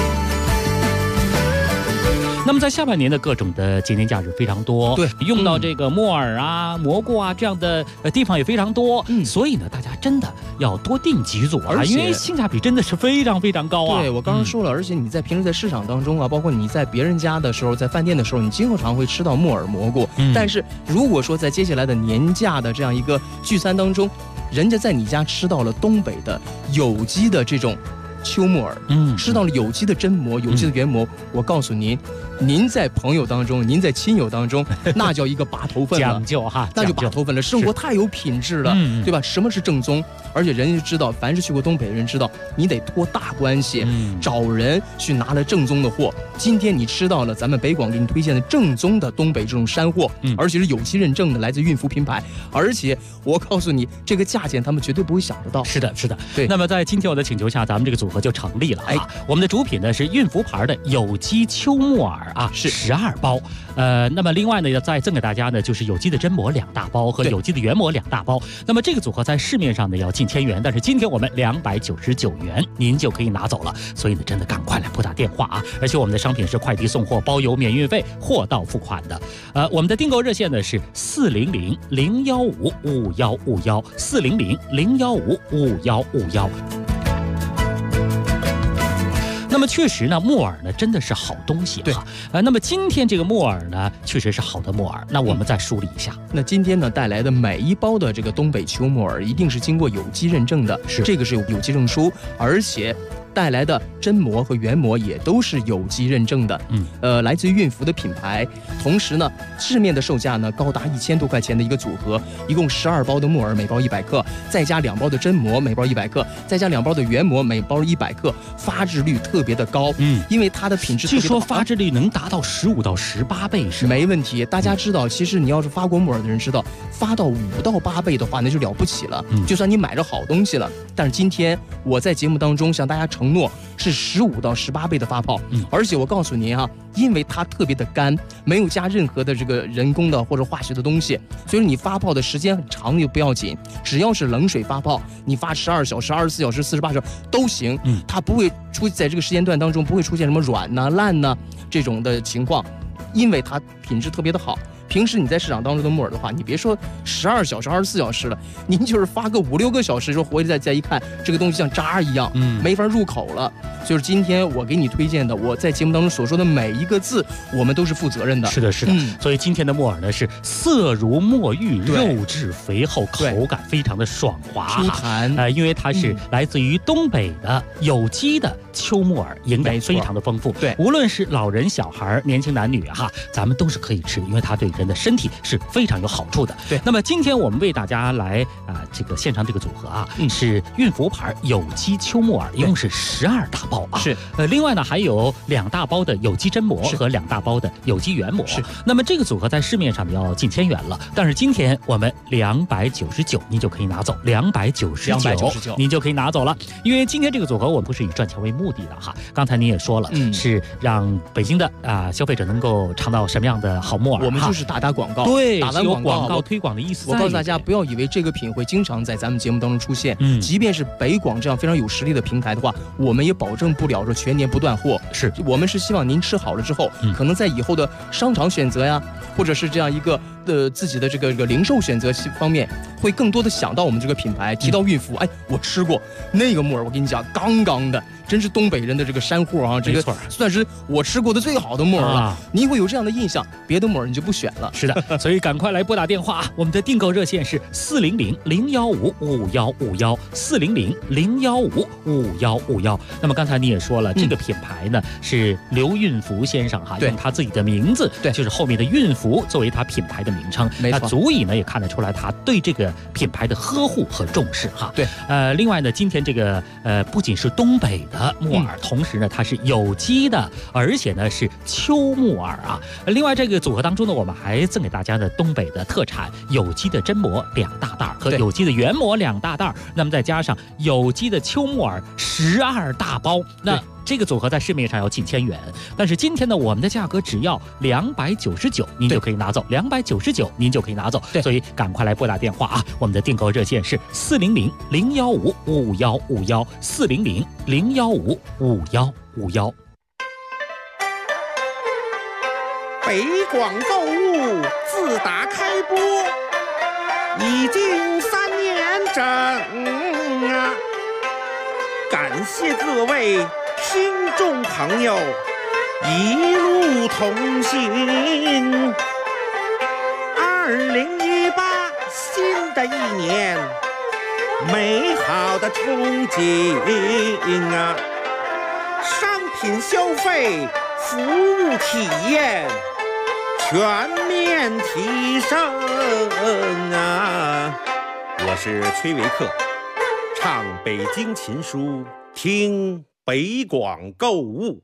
那么在下半年的各种的节年假日非常多， 对， 用到这个木耳啊、蘑菇啊这样的地方也非常多，所以呢，大家真的要多订几组啊，因为性价比真的是非常非常高啊。 对，我刚刚说了，而且你在平时在市场当中啊，包括你在别人家的时候，在饭店的时候，你经常会吃到木耳、蘑菇。但是如果说在接下来的年假的这样一个聚餐当中，人家在你家吃到了东北的有机的这种秋木耳，吃到了有机的榛蘑、有机的原蘑，我告诉您，您在朋友当中，您在亲友当中，那叫一个把头份了， 讲究哈， 那就把头份了。生活太有品质了，对吧？什么是正宗？而且人家知道，凡是去过东北的人知道，你得托大关系，找人去拿了正宗的货。今天你吃到了咱们北广给你推荐的正宗的东北这种山货，而且是有机认证的，来自运福品牌。而且我告诉你，这个价钱他们绝对不会想得到。 是的，是的。 对。 那么在今天我的请求下，咱们这个组合就成立了啊。我们的主品呢是运福牌的有机秋木耳啊，是12包。那么另外呢，要再赠给大家呢，就是有机的榛蘑2大包和有机的原蘑2大包。那么这个组合在市面上呢要进近1000元，但是今天我们299元您就可以拿走了，所以呢，真的赶快来拨打电话啊！而且我们的商品是快递送货，包邮免运费，货到付款的。我们的订购热线呢是400-015-5151，400-015-5151。那么确实呢，木耳呢真的是好东西哈。那么今天这个木耳呢，确实是好的木耳。那我们再梳理一下。 那今天呢带来的每一包的这个东北秋木耳，一定是经过有机认证的，这个是有机证书，而且带来的真膜和原膜也都是有机认证的，来自于孕福的品牌。同时呢，市面的售价呢高达1000多块钱的一个组合，一共12包的木耳，每包100克，再加2包的真膜，每包100克，再加2包的原膜，每包100克，发质率特别的高，因为它的品质特别据说发质率能达到15到18倍是没问题。大家知道，其实你要是发过木耳的人知道，发到5到8倍的话，那就了不起了，就算你买着好东西了。但是今天我在节目当中向大家承诺是15到18倍的发泡，而且我告诉您啊，因为它特别的干，没有加任何的这个人工的或者化学的东西，所以你发泡的时间很长又不要紧，只要是冷水发泡，你发12小时、24小时、48小时都行，它不会在这个时间段当中不会出现什么软呐、烂呐这种的情况，因为它品质特别的好。平时你在市场当中的木耳的话，你别说12小时、24小时了，您就是发个5、6个小时，说回来再一看，这个东西像渣一样，没法入口了。就是今天我给你推荐的，我在节目当中所说的每一个字，我们都是负责任的。 是的，是的。所以今天的木耳呢是色如墨玉，肉质肥厚，口感非常的爽滑， 出弹。 因为它是来自于东北的有机的秋木耳，营养非常的丰富。 对， 无论是老人、小孩、年轻男女哈，咱们都是可以吃，因为它对人的身体是非常有好处的。 对。 那么今天我们为大家来这个献上这个组合啊，是孕福牌有机秋木耳，一共是12大包啊。 是。 另外呢还有2大包的有机真膜和2大包的有机原膜。 是。 那么这个组合在市面上要近1000元了，但是今天我们299您就可以拿走，299您就可以拿走了。因为今天这个组合我们不是以赚钱为目的的哈，刚才您也说了，是让北京的消费者能够尝到什么样的好木耳， 我们就是打广告， 对， 打完广告推广的意思。 我告诉大家，不要以为这个品会经常在咱们节目当中出现，即便是北广这样非常有实力的平台的话，我们也保证不了说全年不断货。 是我们是希望您吃好了之后，可能在以后的商场选择呀，或者是这样一个自己的这个零售选择方面，会更多的想到我们这个品牌。提到孕福，我吃过那个木耳，我跟你讲，刚刚的，真是东北人的这个山货啊，这个算是我吃过的最好的木耳了。您会有这样的印象，别的木耳你就不选了。 是的，所以赶快来拨打电话啊！我们的订购热线是400-015-5151，400-015-5151。那么刚才你也说了，这个品牌呢是刘运福先生哈，用他自己的名字，就是后面的孕福作为他品牌的名称，那足以呢也看得出来他对这个品牌的呵护和重视哈。 对， 另外呢，今天这个不仅是东北的木耳，同时呢它是有机的，而且呢是秋木耳啊。另外这个组合当中呢，我们还赠给大家的东北的特产有机的真膜2大袋和有机的原膜2大袋，那么再加上有机的秋木耳12大包，那这个组合在市面上要近1000元，但是今天呢，我们的价格只要299，您就可以拿走，299您就可以拿走。所以赶快来拨打电话啊！我们的订购热线是400-015-5151，400-015-5151。 北广购物自打开播已经3年整啊！感谢各位听众朋友一路同行。2018新的一年，美好的憧憬啊！商品消费、服务体验全面提升啊！我是崔维克，唱北京琴书，听北广购物。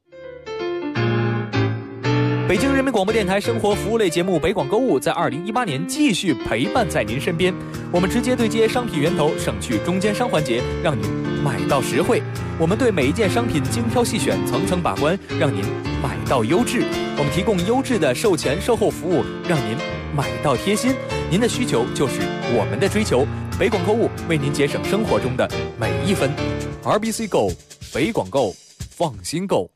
北京人民广播电台生活服务类节目《北广购物》在2018年继续陪伴在您身边。我们直接对接商品源头，省去中间商环节，让您买到实惠。我们对每一件商品精挑细选，层层把关，让您买到优质。我们提供优质的售前售后服务，让您买到贴心。您的需求就是我们的追求。 北广购物为您节省生活中的每一分。RBC Go， 北广购，放心购。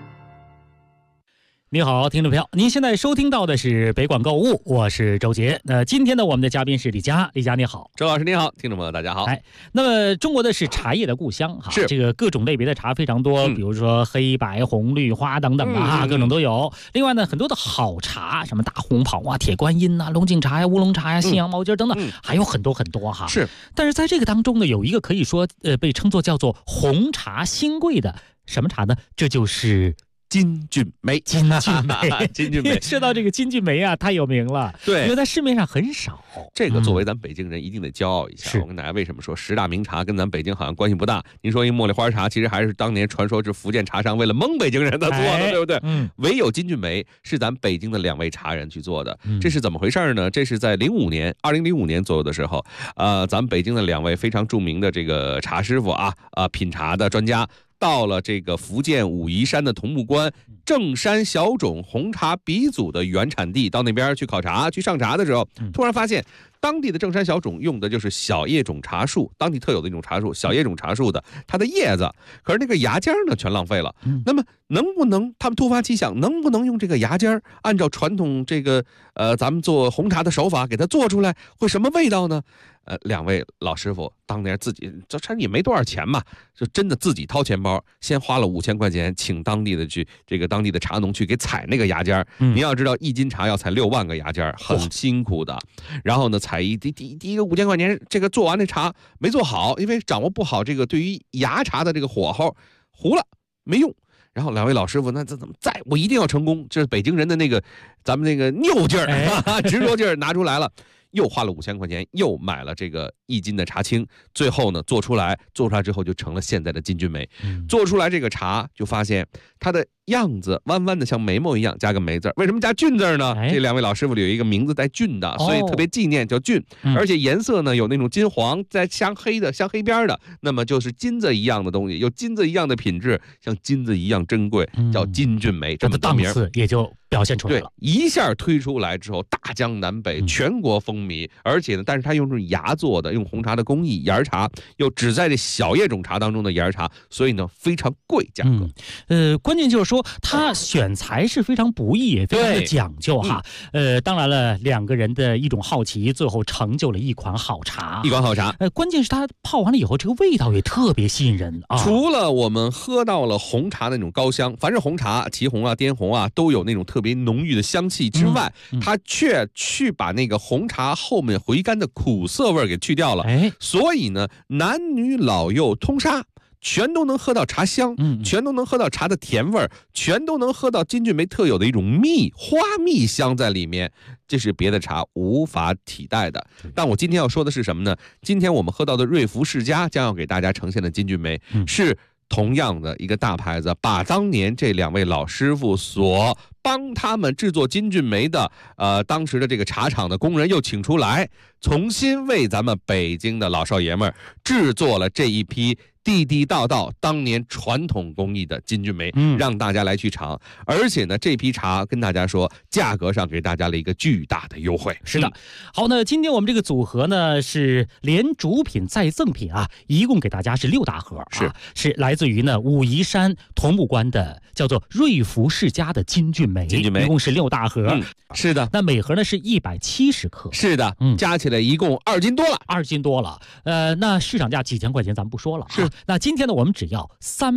你好，听众朋友，您现在收听到的是北广购物，我是周杰。今天呢，我们的嘉宾是李佳，李佳你好， 周老师你好，听众朋友大家好。 那么中国的是茶叶的故乡哈， 是这个各种类别的茶非常多，比如说黑白红绿花等等的各种都有。另外呢，很多的好茶，什么大红袍啊、铁观音啊、龙井茶呀、乌龙茶呀、信阳毛尖等等，还有很多很多哈。 是， 但是在这个当中呢，有一个可以说被称作叫做红茶新贵的什么茶呢？这就是金骏眉。 金骏眉， 金骏眉。 说到这个金骏眉啊，太有名了， 对， 因为在市面上很少。 这个作为咱北京人，一定得骄傲一下。我跟大家为什么说10大名茶跟咱北京好像关系不大？您说一茉莉花茶，其实还是当年传说是福建茶商为了蒙北京人他做的，对不对？唯有金骏眉是咱北京的2位茶人去做的。这是怎么回事呢？这是在2005年左右的时候，咱们北京的2位非常著名的这个茶师傅品茶的专家，到了这个福建武夷山的桐木关正山小种红茶鼻祖的原产地，到那边去考察去上茶的时候，突然发现当地的正山小种用的就是小叶种茶树，当地特有的一种茶树，小叶种茶树的它的叶子，可是那个芽尖呢全浪费了。那么能不能他们突发奇想，能不能用这个芽尖按照传统这个咱们做红茶的手法给它做出来，会什么味道呢？2位老师傅当年自己这也没多少钱嘛，就真的自己掏钱包，先花了5000块钱，请当地的茶农去给采那个芽尖。您要知道，1斤茶要采6万个芽尖，很辛苦的。然后呢，采第一个5000块钱，这个做完这茶没做好，因为掌握不好这个对于芽茶的这个火候，糊了没用。然后2位老师傅，那这怎么我一定要成功，这是北京人的那个咱们那个拗劲儿、执着劲儿拿出来了。又花了5000块钱，又买了这个1斤的茶青，最后呢做出来之后就成了现在的金骏眉。做出来这个茶就发现它的样子弯弯的像眉毛一样，加个眉字。为什么加骏字呢？这2位老师傅里有一个名字带骏的，所以特别纪念，叫骏。而且颜色呢有那种金黄，在镶黑边的，那么就是金子一样的东西，有金子一样的品质，像金子一样珍贵，叫金骏眉。这么档次也就表现出来了。 对，一下推出来之后，大江南北，全国风靡。而且呢，但是它用这种芽做的，用红茶的工艺，芽茶又只在这小叶种茶当中的芽茶，所以呢非常贵，价格。 关键就是说，它选材是非常不易，也非常的讲究哈。当然了，2个人的一种好奇，最后成就了一款好茶。关键是它泡完了以后，这个味道也特别吸引人啊。 除了我们喝到了红茶的那种高香，凡是红茶，祁红啊、滇红啊，都有那种特别浓郁的香气之外，它却去把那个红茶后面回甘的苦涩味给去掉了。所以呢，男女老幼通杀，全都能喝到茶香，全都能喝到茶的甜味儿，全都能喝到金骏眉特有的一种花蜜香在里面，这是别的茶无法替代的。但我今天要说的是什么呢？今天我们喝到的瑞福世家将要给大家呈现的金骏眉，是同样的一个大牌子，把当年这2位老师傅所帮他们制作金骏眉的当时的这个茶厂的工人又请出来，重新为咱们北京的老少爷们制作了这一批地地道道当年传统工艺的金骏眉，让大家来去尝。而且呢，这批茶跟大家说，价格上给大家了一个巨大的优惠。 是的，好，那今天我们这个组合呢是连主品再赠品啊，一共给大家是6大盒，是来自于呢武夷山桐木关的叫做瑞福世家的金骏眉，一共是6大盒。 是的， 那每盒呢是170克。 是的，加起来一共2斤多了 ，2斤多了。那市场价几千块钱咱们不说了，是。那今天呢，我们只要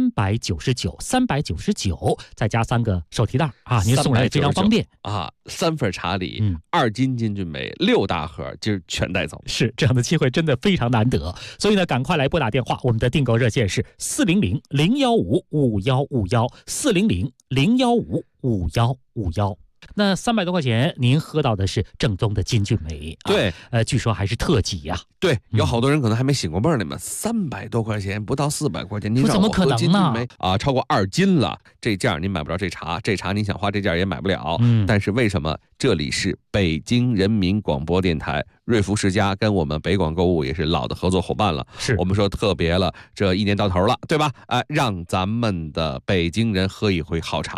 399，再加3个手提袋啊，您送来非常方便啊。3份茶礼，2斤金骏眉，6大盒，今儿全带走。 是这样的机会真的非常难得，所以呢，赶快来拨打电话，我们的订购热线是400-015-5151，400-015-5151。那300多块钱，您喝到的是正宗的金骏眉， 对， 据说还是特级呀。 对，有好多人可能还没醒过味儿呢嘛，300多块钱，不到400块钱，您怎么可能呢？ 超过2斤了，这价您买不着这茶，这茶您想花这价也买不了。但是为什么这里是北京人民广播电台，瑞福世家跟我们北广购物也是老的合作伙伴了， 是我们说特别了，这1年到头了，对吧？让咱们的北京人喝一回好茶。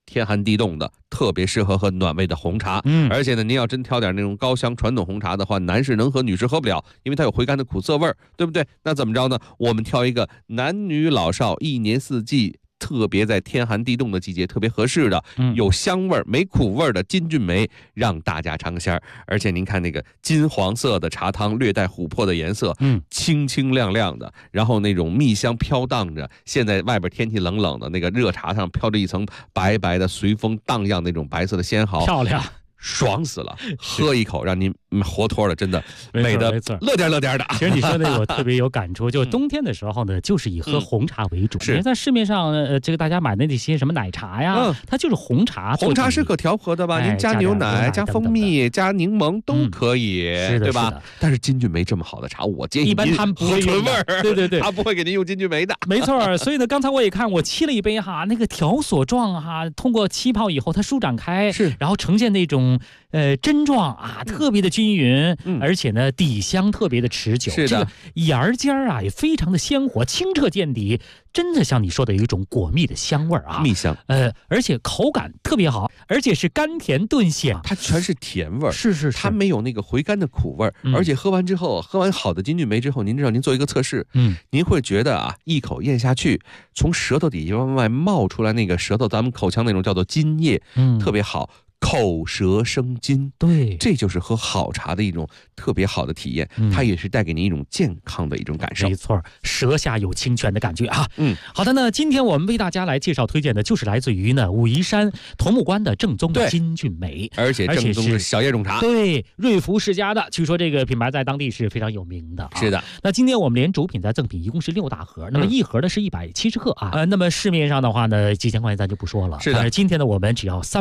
天寒地冻的，特别适合喝暖胃的红茶。而且呢，您要真挑点那种高香传统红茶的话，男士能喝，女士喝不了，因为它有回甘的苦涩味儿，对不对？那怎么着呢？我们挑一个男女老少一年四季，特别在天寒地冻的季节特别合适的，有香味儿没苦味儿的金骏眉，让大家尝个鲜儿。而且您看那个金黄色的茶汤，略带琥珀的颜色，清清亮亮的，然后那种蜜香飘荡着。现在外边天气冷冷的，那个热茶上飘着一层白白的随风荡漾那种白色的纤毫， 漂亮。 爽死了，喝一口让您活脱了，真的美的乐颠乐颠的。 其实你说那个我特别有感触，就冬天的时候呢，就是以喝红茶为主。因为在市面上这个大家买的那些什么奶茶呀，它就是红茶。 红茶是可调和的吧？您加牛奶、加蜂蜜、加柠檬都可以，对吧？但是金骏眉这么好的茶，我建议一般他们不会纯味儿， 对， 他不会给您用金骏眉的。 没错，所以呢，刚才我也看，我沏了一杯哈，那个条索状哈，通过气泡以后它舒展开，然后呈现那种针状啊，特别的均匀，而且呢底香特别的持久。 是的， 这个芽尖啊也非常的鲜活，清澈见底，真的像你说的有一种果蜜的香味啊， 蜜香。 而且口感特别好，而且是甘甜顿显， 它全是甜味儿， 是， 它没有那个回甘的苦味儿。而且喝完之后，喝完好的金骏眉之后，您知道您做一个测试，您会觉得啊，一口咽下去，从舌头底下往外冒出来那个舌头，咱们口腔那种叫做津液，特别好。口舌生津， 对， 这就是喝好茶的一种特别好的体验，它也是带给您一种健康的一种感受。 没错，舌下有清泉的感觉啊。好的呢，今天我们为大家来介绍推荐的就是来自于呢武夷山桐木关的正宗的金骏眉， 而且正宗的小叶种茶， 对，瑞福世家的，据说这个品牌在当地是非常有名的。 是的， 那今天我们连主品再赠品一共是6大盒，那么一盒呢是170克啊。那么市面上的话呢，几千块钱咱就不说了。 是的， 但是今天呢我们只要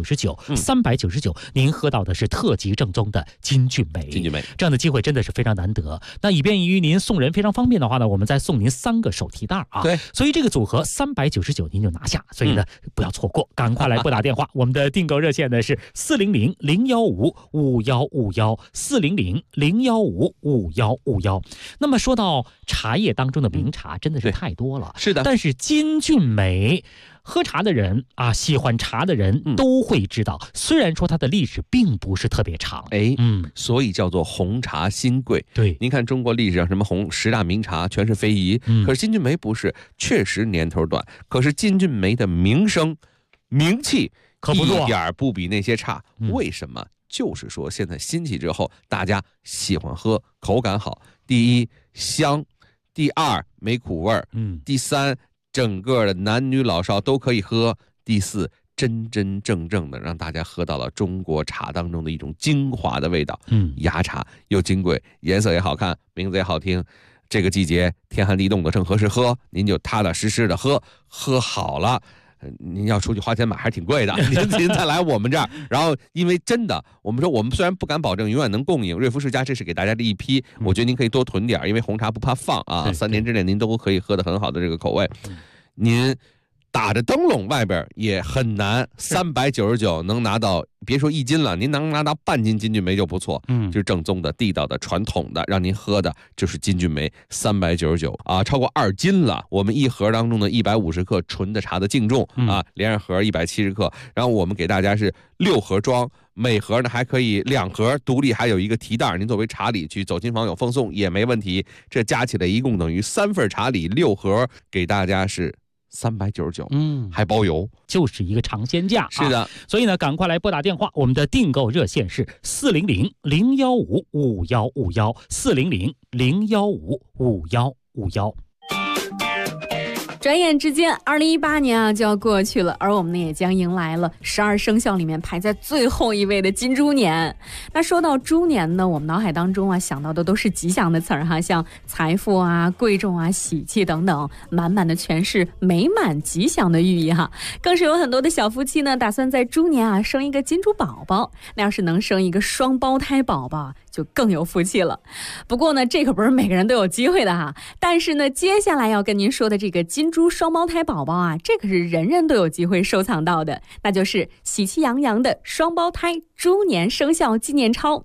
399，399，您喝到的是特级正宗的金骏眉。这样的机会真的是非常难得。那以便于您送人非常方便的话呢，我们再送您3个手提袋啊。 对， 所以这个组合399您就拿下，所以呢不要错过，赶快来拨打电话。我们的订购热线呢是400-015-5151，400-015-5151。那么说到茶叶当中的名茶，真的是太多了。 是的， 但是金骏眉，喝茶的人啊，喜欢茶的人都会知道，虽然说它的历史并不是特别长， 所以叫做红茶新贵。 对， 您看中国历史上什么10大名茶全是非遗，可是金骏眉不是，确实年头短，可是金骏眉的名声名气可不多， 一点不比那些差。为什么？就是说现在兴起之后，大家喜欢喝，口感好。第一，香；第二，没苦味儿；第三，整个的男女老少都可以喝。第四，真真正正的让大家喝到了中国茶当中的一种精华的味道。芽茶又金贵，颜色也好看，名字也好听。这个季节天寒地冻的正合适喝，您就踏踏实实的喝好了。您要出去花钱买还是挺贵的，您再来我们这儿。然后因为真的，我们说我们虽然不敢保证永远能供应，瑞福世家这是给大家的一批，我觉得您可以多囤点，因为红茶不怕放啊，3年之内您都可以喝得很好的这个口味。您打着灯笼外边也很难，399能拿到，别说1斤了，您能拿到半斤金骏眉就不错。就是正宗的、地道的、传统的，让您喝的就是金骏眉，399啊，超过2斤了。我们一盒当中的150克纯的茶的净重啊，连上盒170克，然后我们给大家是6盒装。每盒呢还可以2盒独立，还有一个提袋，您作为茶礼去走亲访友奉送也没问题。这加起来一共等于3份茶礼，6盒给大家是399，还包邮， 就是一个尝鲜价。 是的， 所以呢，赶快来拨打电话，我们的订购热线是400-015-5151，400-015-5151。 转眼之间，2018年啊就要过去了，而我们呢也将迎来了12生肖里面排在最后一位的金猪年。那说到猪年呢，我们脑海当中啊想到的都是吉祥的词儿哈，像财富啊、贵重啊、喜气等等，满满的全是美满吉祥的寓意哈。更是有很多的小夫妻呢，打算在猪年啊生一个金猪宝宝。那要是能生一个双胞胎宝宝，就更有福气了。不过呢，这可不是每个人都有机会的哈。但是呢，接下来要跟您说的这个金猪双胞胎宝宝啊，这可是人人都有机会收藏到的，那就是喜气洋洋的双胞胎猪年生肖纪念钞。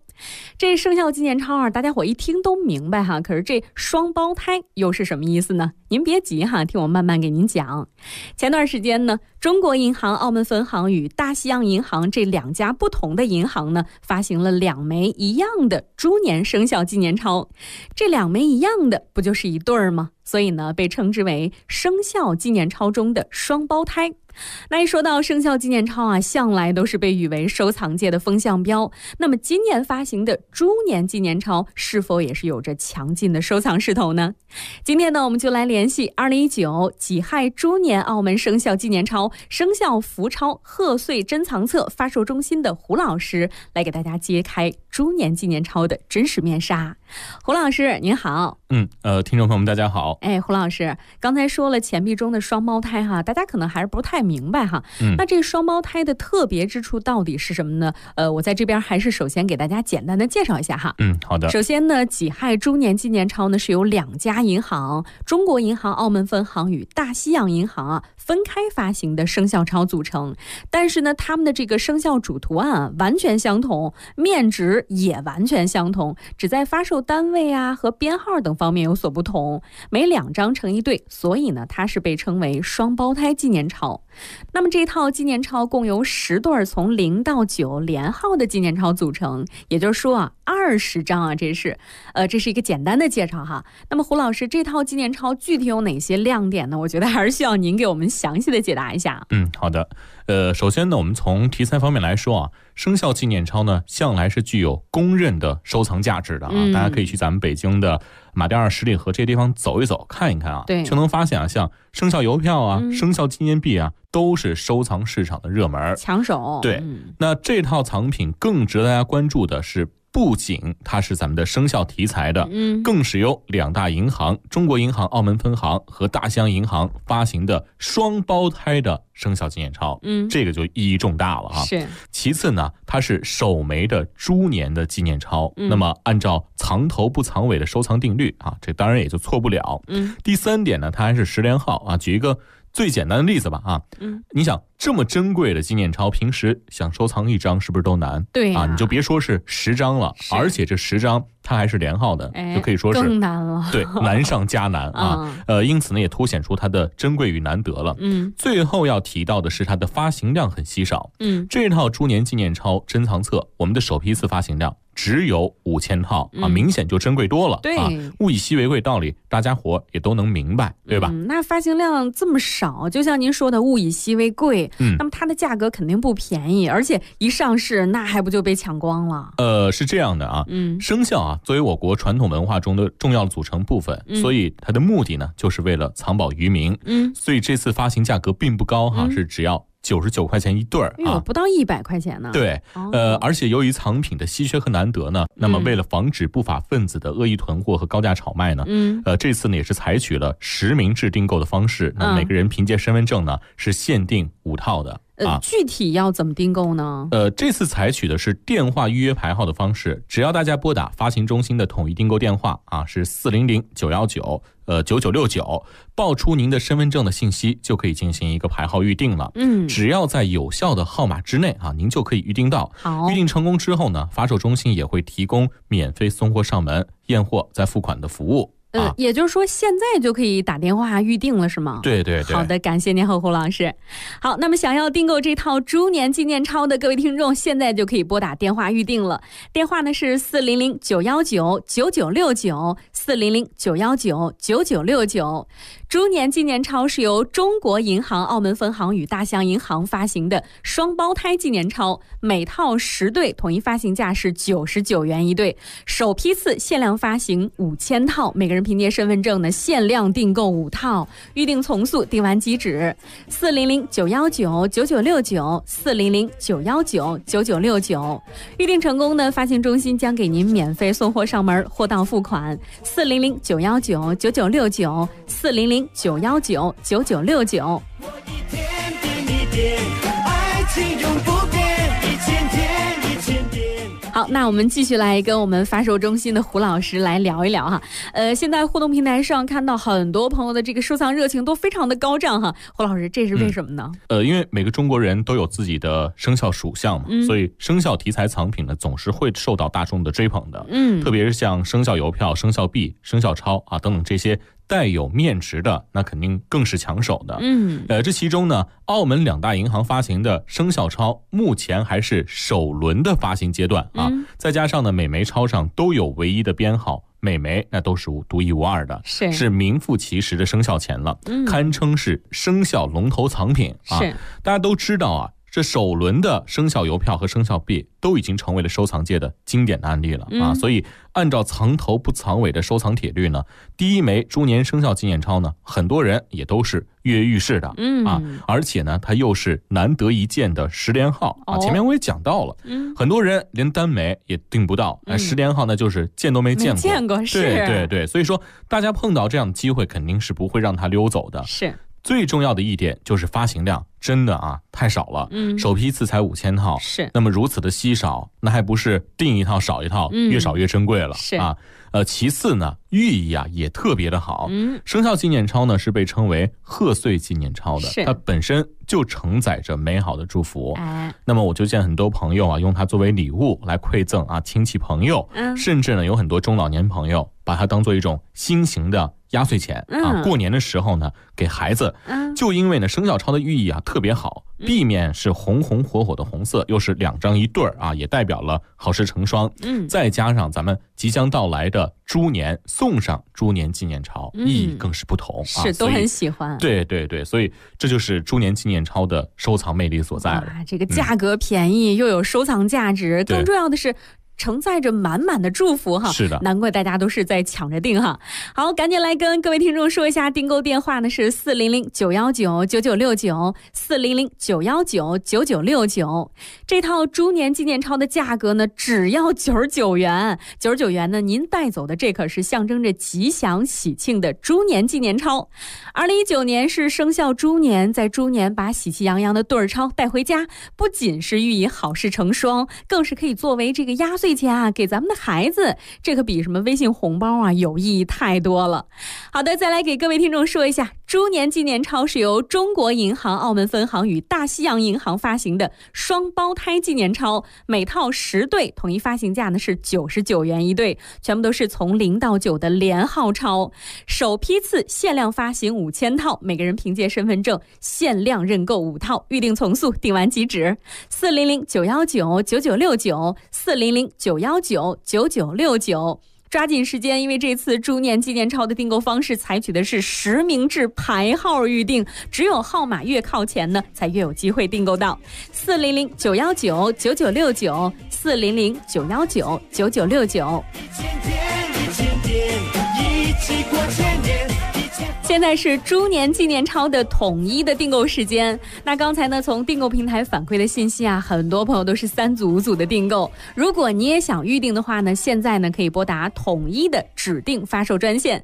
这生肖纪念钞啊，大家伙一听都明白哈，可是这双胞胎又是什么意思呢？您别急哈，听我慢慢给您讲。前段时间呢，中国银行澳门分行与大西洋银行这2家不同的银行呢，发行了2枚一样的猪年生肖纪念钞。这2枚一样的，不就是一对儿吗？所以呢，被称之为生肖纪念钞中的双胞胎。那一说到生肖纪念钞啊，向来都是被誉为收藏界的风向标。那么今年发行的猪年纪念钞是否也是有着强劲的收藏势头呢？今天呢，我们就来联系2019己亥猪年澳门生肖纪念钞生肖福钞贺岁珍藏册发售中心的胡老师，来给大家揭开猪年纪念钞的真实面纱。胡老师您好。 听众朋友们大家好。 胡老师刚才说了钱币中的双胞胎哈，大家可能还是不太明白哈。那这双胞胎的特别之处到底是什么呢？我在这边还是首先给大家简单的介绍一下哈。 好的。 首先呢，己亥猪年纪念钞呢是由2家银行，中国银行澳门分行与大西洋银行啊分开发行的生肖钞组成。但是呢，他们的这个生肖主图案啊完全相同，面值也完全相同，只在发售单位啊和编号等方面有所不同，每2张成一对，所以呢，它是被称为双胞胎纪念钞。那么这套纪念钞共由10对从0到9连号的纪念钞组成，也就是说啊，20张啊，这是一个简单的介绍哈。那么胡老师，这套纪念钞具体有哪些亮点呢？我觉得还是需要您给我们详细的解答一下。 好的。首先呢，我们从题材方面来说啊，生肖纪念钞呢，向来是具有公认的收藏价值的啊。大家可以去咱们北京的马甸二十里河这些地方走一走，看一看啊，就能发现啊，像生肖邮票啊、生肖纪念币啊，都是收藏市场的热门抢手。 对，那这套藏品更值得大家关注的是，不仅它是咱们的生肖题材的，更是由2大银行，中国银行澳门分行和大西洋银行发行的双胞胎的生肖纪念钞，这个就意义重大了哈。 是。 其次呢，它是首枚的猪年的纪念钞，那么按照藏头不藏尾的收藏定律啊，这当然也就错不了。第3点呢，它还是10连号啊。举一个最简单的例子吧啊，你想这么珍贵的纪念钞，平时想收藏1张是不是都难？ 对啊，你就别说是10张了，而且这10张它还是连号的，就可以说是更难了。 对，难上加难啊。因此呢，也凸显出它的珍贵与难得了。最后要提到的是它的发行量很稀少。这套猪年纪念钞珍藏册，我们的首批次发行量只有5000套啊，明显就珍贵多了。 对啊，物以稀为贵道理，大家伙也都能明白，对吧？ 那发行量这么少，就像您说的物以稀为贵，那么它的价格肯定不便宜，而且一上市那还不就被抢光了？ 是这样的啊，生肖啊作为我国传统文化中的重要的组成部分，所以它的目的呢，就是为了藏宝于民。所以这次发行价格并不高哈，是只要99块钱一对儿啊， 不到100块钱呢。 对，而且由于藏品的稀缺和难得呢，那么为了防止不法分子的恶意囤货和高价炒卖呢，这次呢也是采取了实名制订购的方式，那每个人凭借身份证呢是限定5套的。 具体要怎么订购呢？ 这次采取的是电话预约排号的方式，只要大家拨打发行中心的统一订购电话啊，是400-919-9969，报出您的身份证的信息，就可以进行一个排号预定了。只要在有效的号码之内啊，您就可以预定到。预定成功之后呢，发售中心也会提供免费送货上门、验货再付款的服务。 也就是说现在就可以打电话预定了是吗？ 对对对。 好的，感谢您胡老师。好，那么想要订购这套猪年纪念钞的各位听众，现在就可以拨打电话预定了。电话呢是400-919-9969，400-919-9969。猪年纪念钞是由中国银行澳门分行与大西洋银行发行的双胞胎纪念钞，每套10对，统一发行价是99元一对，首批次限量发行5000套，每个人凭借身份证呢限量订购5套，预定从速，订完即止。400-919-9969，400-919-9969，预定成功呢，发行中心将给您免费送货上门，货到付款。400-919-9969，400-919-9969。好， 那我们继续来跟我们发售中心的胡老师来聊一聊哈。现在互动平台上看到很多朋友的这个收藏热情都非常的高涨哈。胡老师，这是为什么呢？ 因为每个中国人都有自己的生肖属相嘛，所以生肖题材藏品呢总是会受到大众的追捧的。特别是像生肖邮票、生肖币、生肖钞啊等等这些带有面值的，那肯定更是抢手的。这其中呢，澳门2大银行发行的生肖钞目前还是首轮的发行阶段啊，再加上呢每枚钞上都有唯一的编号，每枚那都是独一无二的，是名副其实的生肖钱了，堪称是生肖龙头藏品啊。大家都知道啊，这首轮的生肖邮票和生肖币都已经成为了收藏界的经典的案例了啊，所以按照藏头不藏尾的收藏铁律呢，第一枚猪年生肖纪念钞呢，很多人也都是跃跃欲试的啊，而且呢，它又是难得一见的10连号啊。前面我也讲到了，很多人连单枚也订不到，10连号那就是见都没见过，对，所以说大家碰到这样的机会，肯定是不会让它溜走的。最重要的一点就是发行量真的啊太少了，首批次才5000套，那么如此的稀少，那还不是订一套少一套，越少越珍贵了啊。其次呢，寓意啊也特别的好。生肖纪念钞呢是被称为贺岁纪念钞的，它本身就承载着美好的祝福。那么我就见很多朋友啊用它作为礼物来馈赠啊亲戚朋友，甚至呢有很多中老年朋友把它当做一种新型的压岁钱啊，过年的时候呢给孩子，就因为呢生肖钞的寓意啊特别好，壁面是红红火火的红色，又是2张一对啊，也代表了好事成双。再加上咱们即将到来的猪年，送上猪年纪念钞，意义更是不同啊， 都很喜欢。 对，所以这就是猪年纪念钞的收藏魅力所在了。 这个价格便宜，又有收藏价值，更重要的是承载着满满的祝福哈， 是的， 难怪大家都是在抢着订哈。好，赶紧来跟各位听众说一下订购电话呢是400-919-9969，400-919-9969。这套猪年纪念钞的价格呢只要99元，99元呢您带走的这可是象征着吉祥喜庆的猪年纪念钞。2019年是生肖猪年，在猪年把喜气洋洋的对钞带回家，不仅是寓意好事成双，更是可以作为这个压岁钱啊给咱们的孩子，这可比什么微信红包啊有意义太多了。好的，再来给各位听众说一下，猪年纪念钞是由中国银行澳门分行与大西洋银行发行的双胞胎纪念钞，每套10对，统一发行价呢是99元一对，全部都是从0到9的连号钞，首批次限量发行5000套，每个人凭借身份证限量认购5套，预定从速，订完即止。400-919-9969，400-919-9969，抓紧时间，因为这次猪年纪念钞的订购方式采取的是实名制排号预定，只有号码越靠前呢才越有机会订购到。400-919-9969，400-919-9969。现在是猪年纪念钞的统一的订购时间。那刚才呢，从订购平台反馈的信息啊，很多朋友都是3组5组的订购。如果你也想预定的话呢，现在呢可以拨打统一的指定发售专线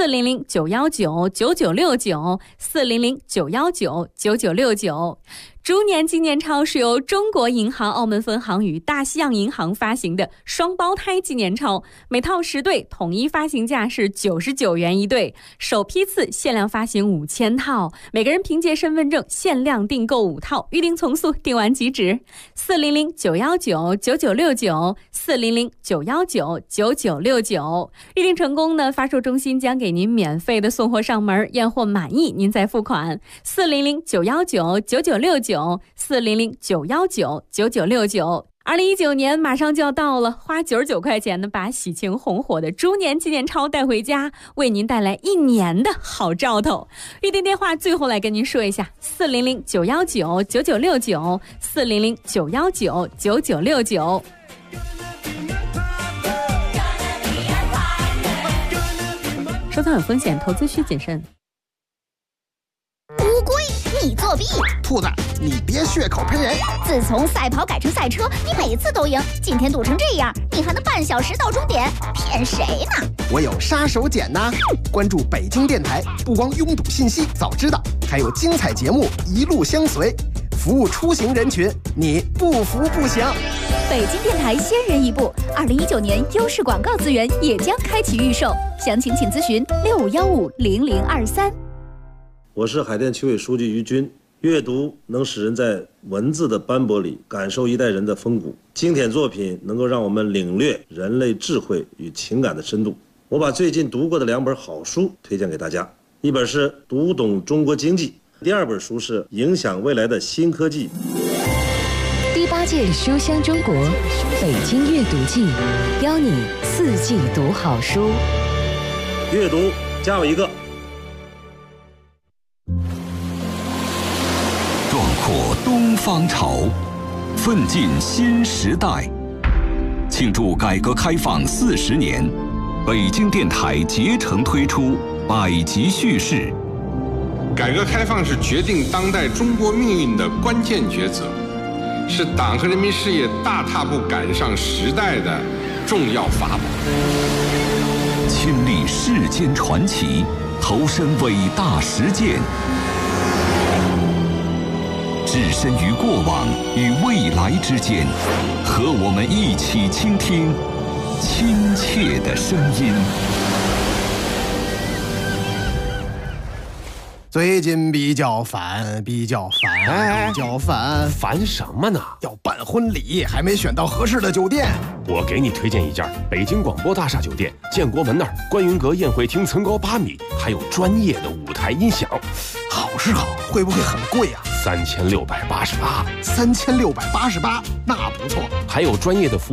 400-919-9969，400-919-9969。猪年纪念钞是由中国银行澳门分行与大西洋银行发行的双胞胎纪念钞，每套10对，统一发行价是99元一对，首批次限量发行5000套，每个人凭借身份证限量订购5套，预定从速，订完即止。400-919-9969，400-919-9969。预定成功呢，发售中心将给您免费的送货上门，验货满意您再付款。400-919-9969，400-919-9969。2019年马上就要到了，花99块钱呢，把喜庆红火的猪年纪念钞带回家，为您带来1年的好兆头。预订电话最后来跟您说一下：400-919-9969，400-919-9969。收藏有风险，投资需谨慎。 乌龟，你作弊！ 兔子，你别血口喷人！ 自从赛跑改成赛车，你每次都赢，今天赌成这样，你还能半小时到终点，骗谁呢？ 我有杀手锏呐！关注北京电台，不光拥堵信息早知道，还有精彩节目一路相随。 服务出行人群，你不服不行。 北京电台先人一步，2019年优势广告资源也将开启预售，详情请咨询65150023。 我是海淀区委书记于军。阅读能使人在文字的斑驳里感受一代人的风骨，经典作品能够让我们领略人类智慧与情感的深度。我把最近读过的2本好书推荐给大家，一本是《读懂中国经济》，第2本书是《影响未来的新科技》。 第8届书香中国北京阅读季，邀你4季读好书。 阅读加我一个。 壮阔东方潮，奋进新时代。庆祝改革开放40年，北京电台竭诚推出百集叙事。 改革开放是决定当代中国命运的关键抉择，是党和人民事业大踏步赶上时代的重要法宝。 亲历世间传奇，投身伟大实践。置身于过往与未来之间，和我们一起倾听亲切的声音。 最近比较烦， 烦什么呢？ 要办婚礼，还没选到合适的酒店。 我给你推荐一家北京广播大厦酒店，建国门那儿，观云阁宴会厅层高8米，还有专业的舞台音响。 好是好，会不会很贵啊 ？3688， 那不错。 还有专业的服务。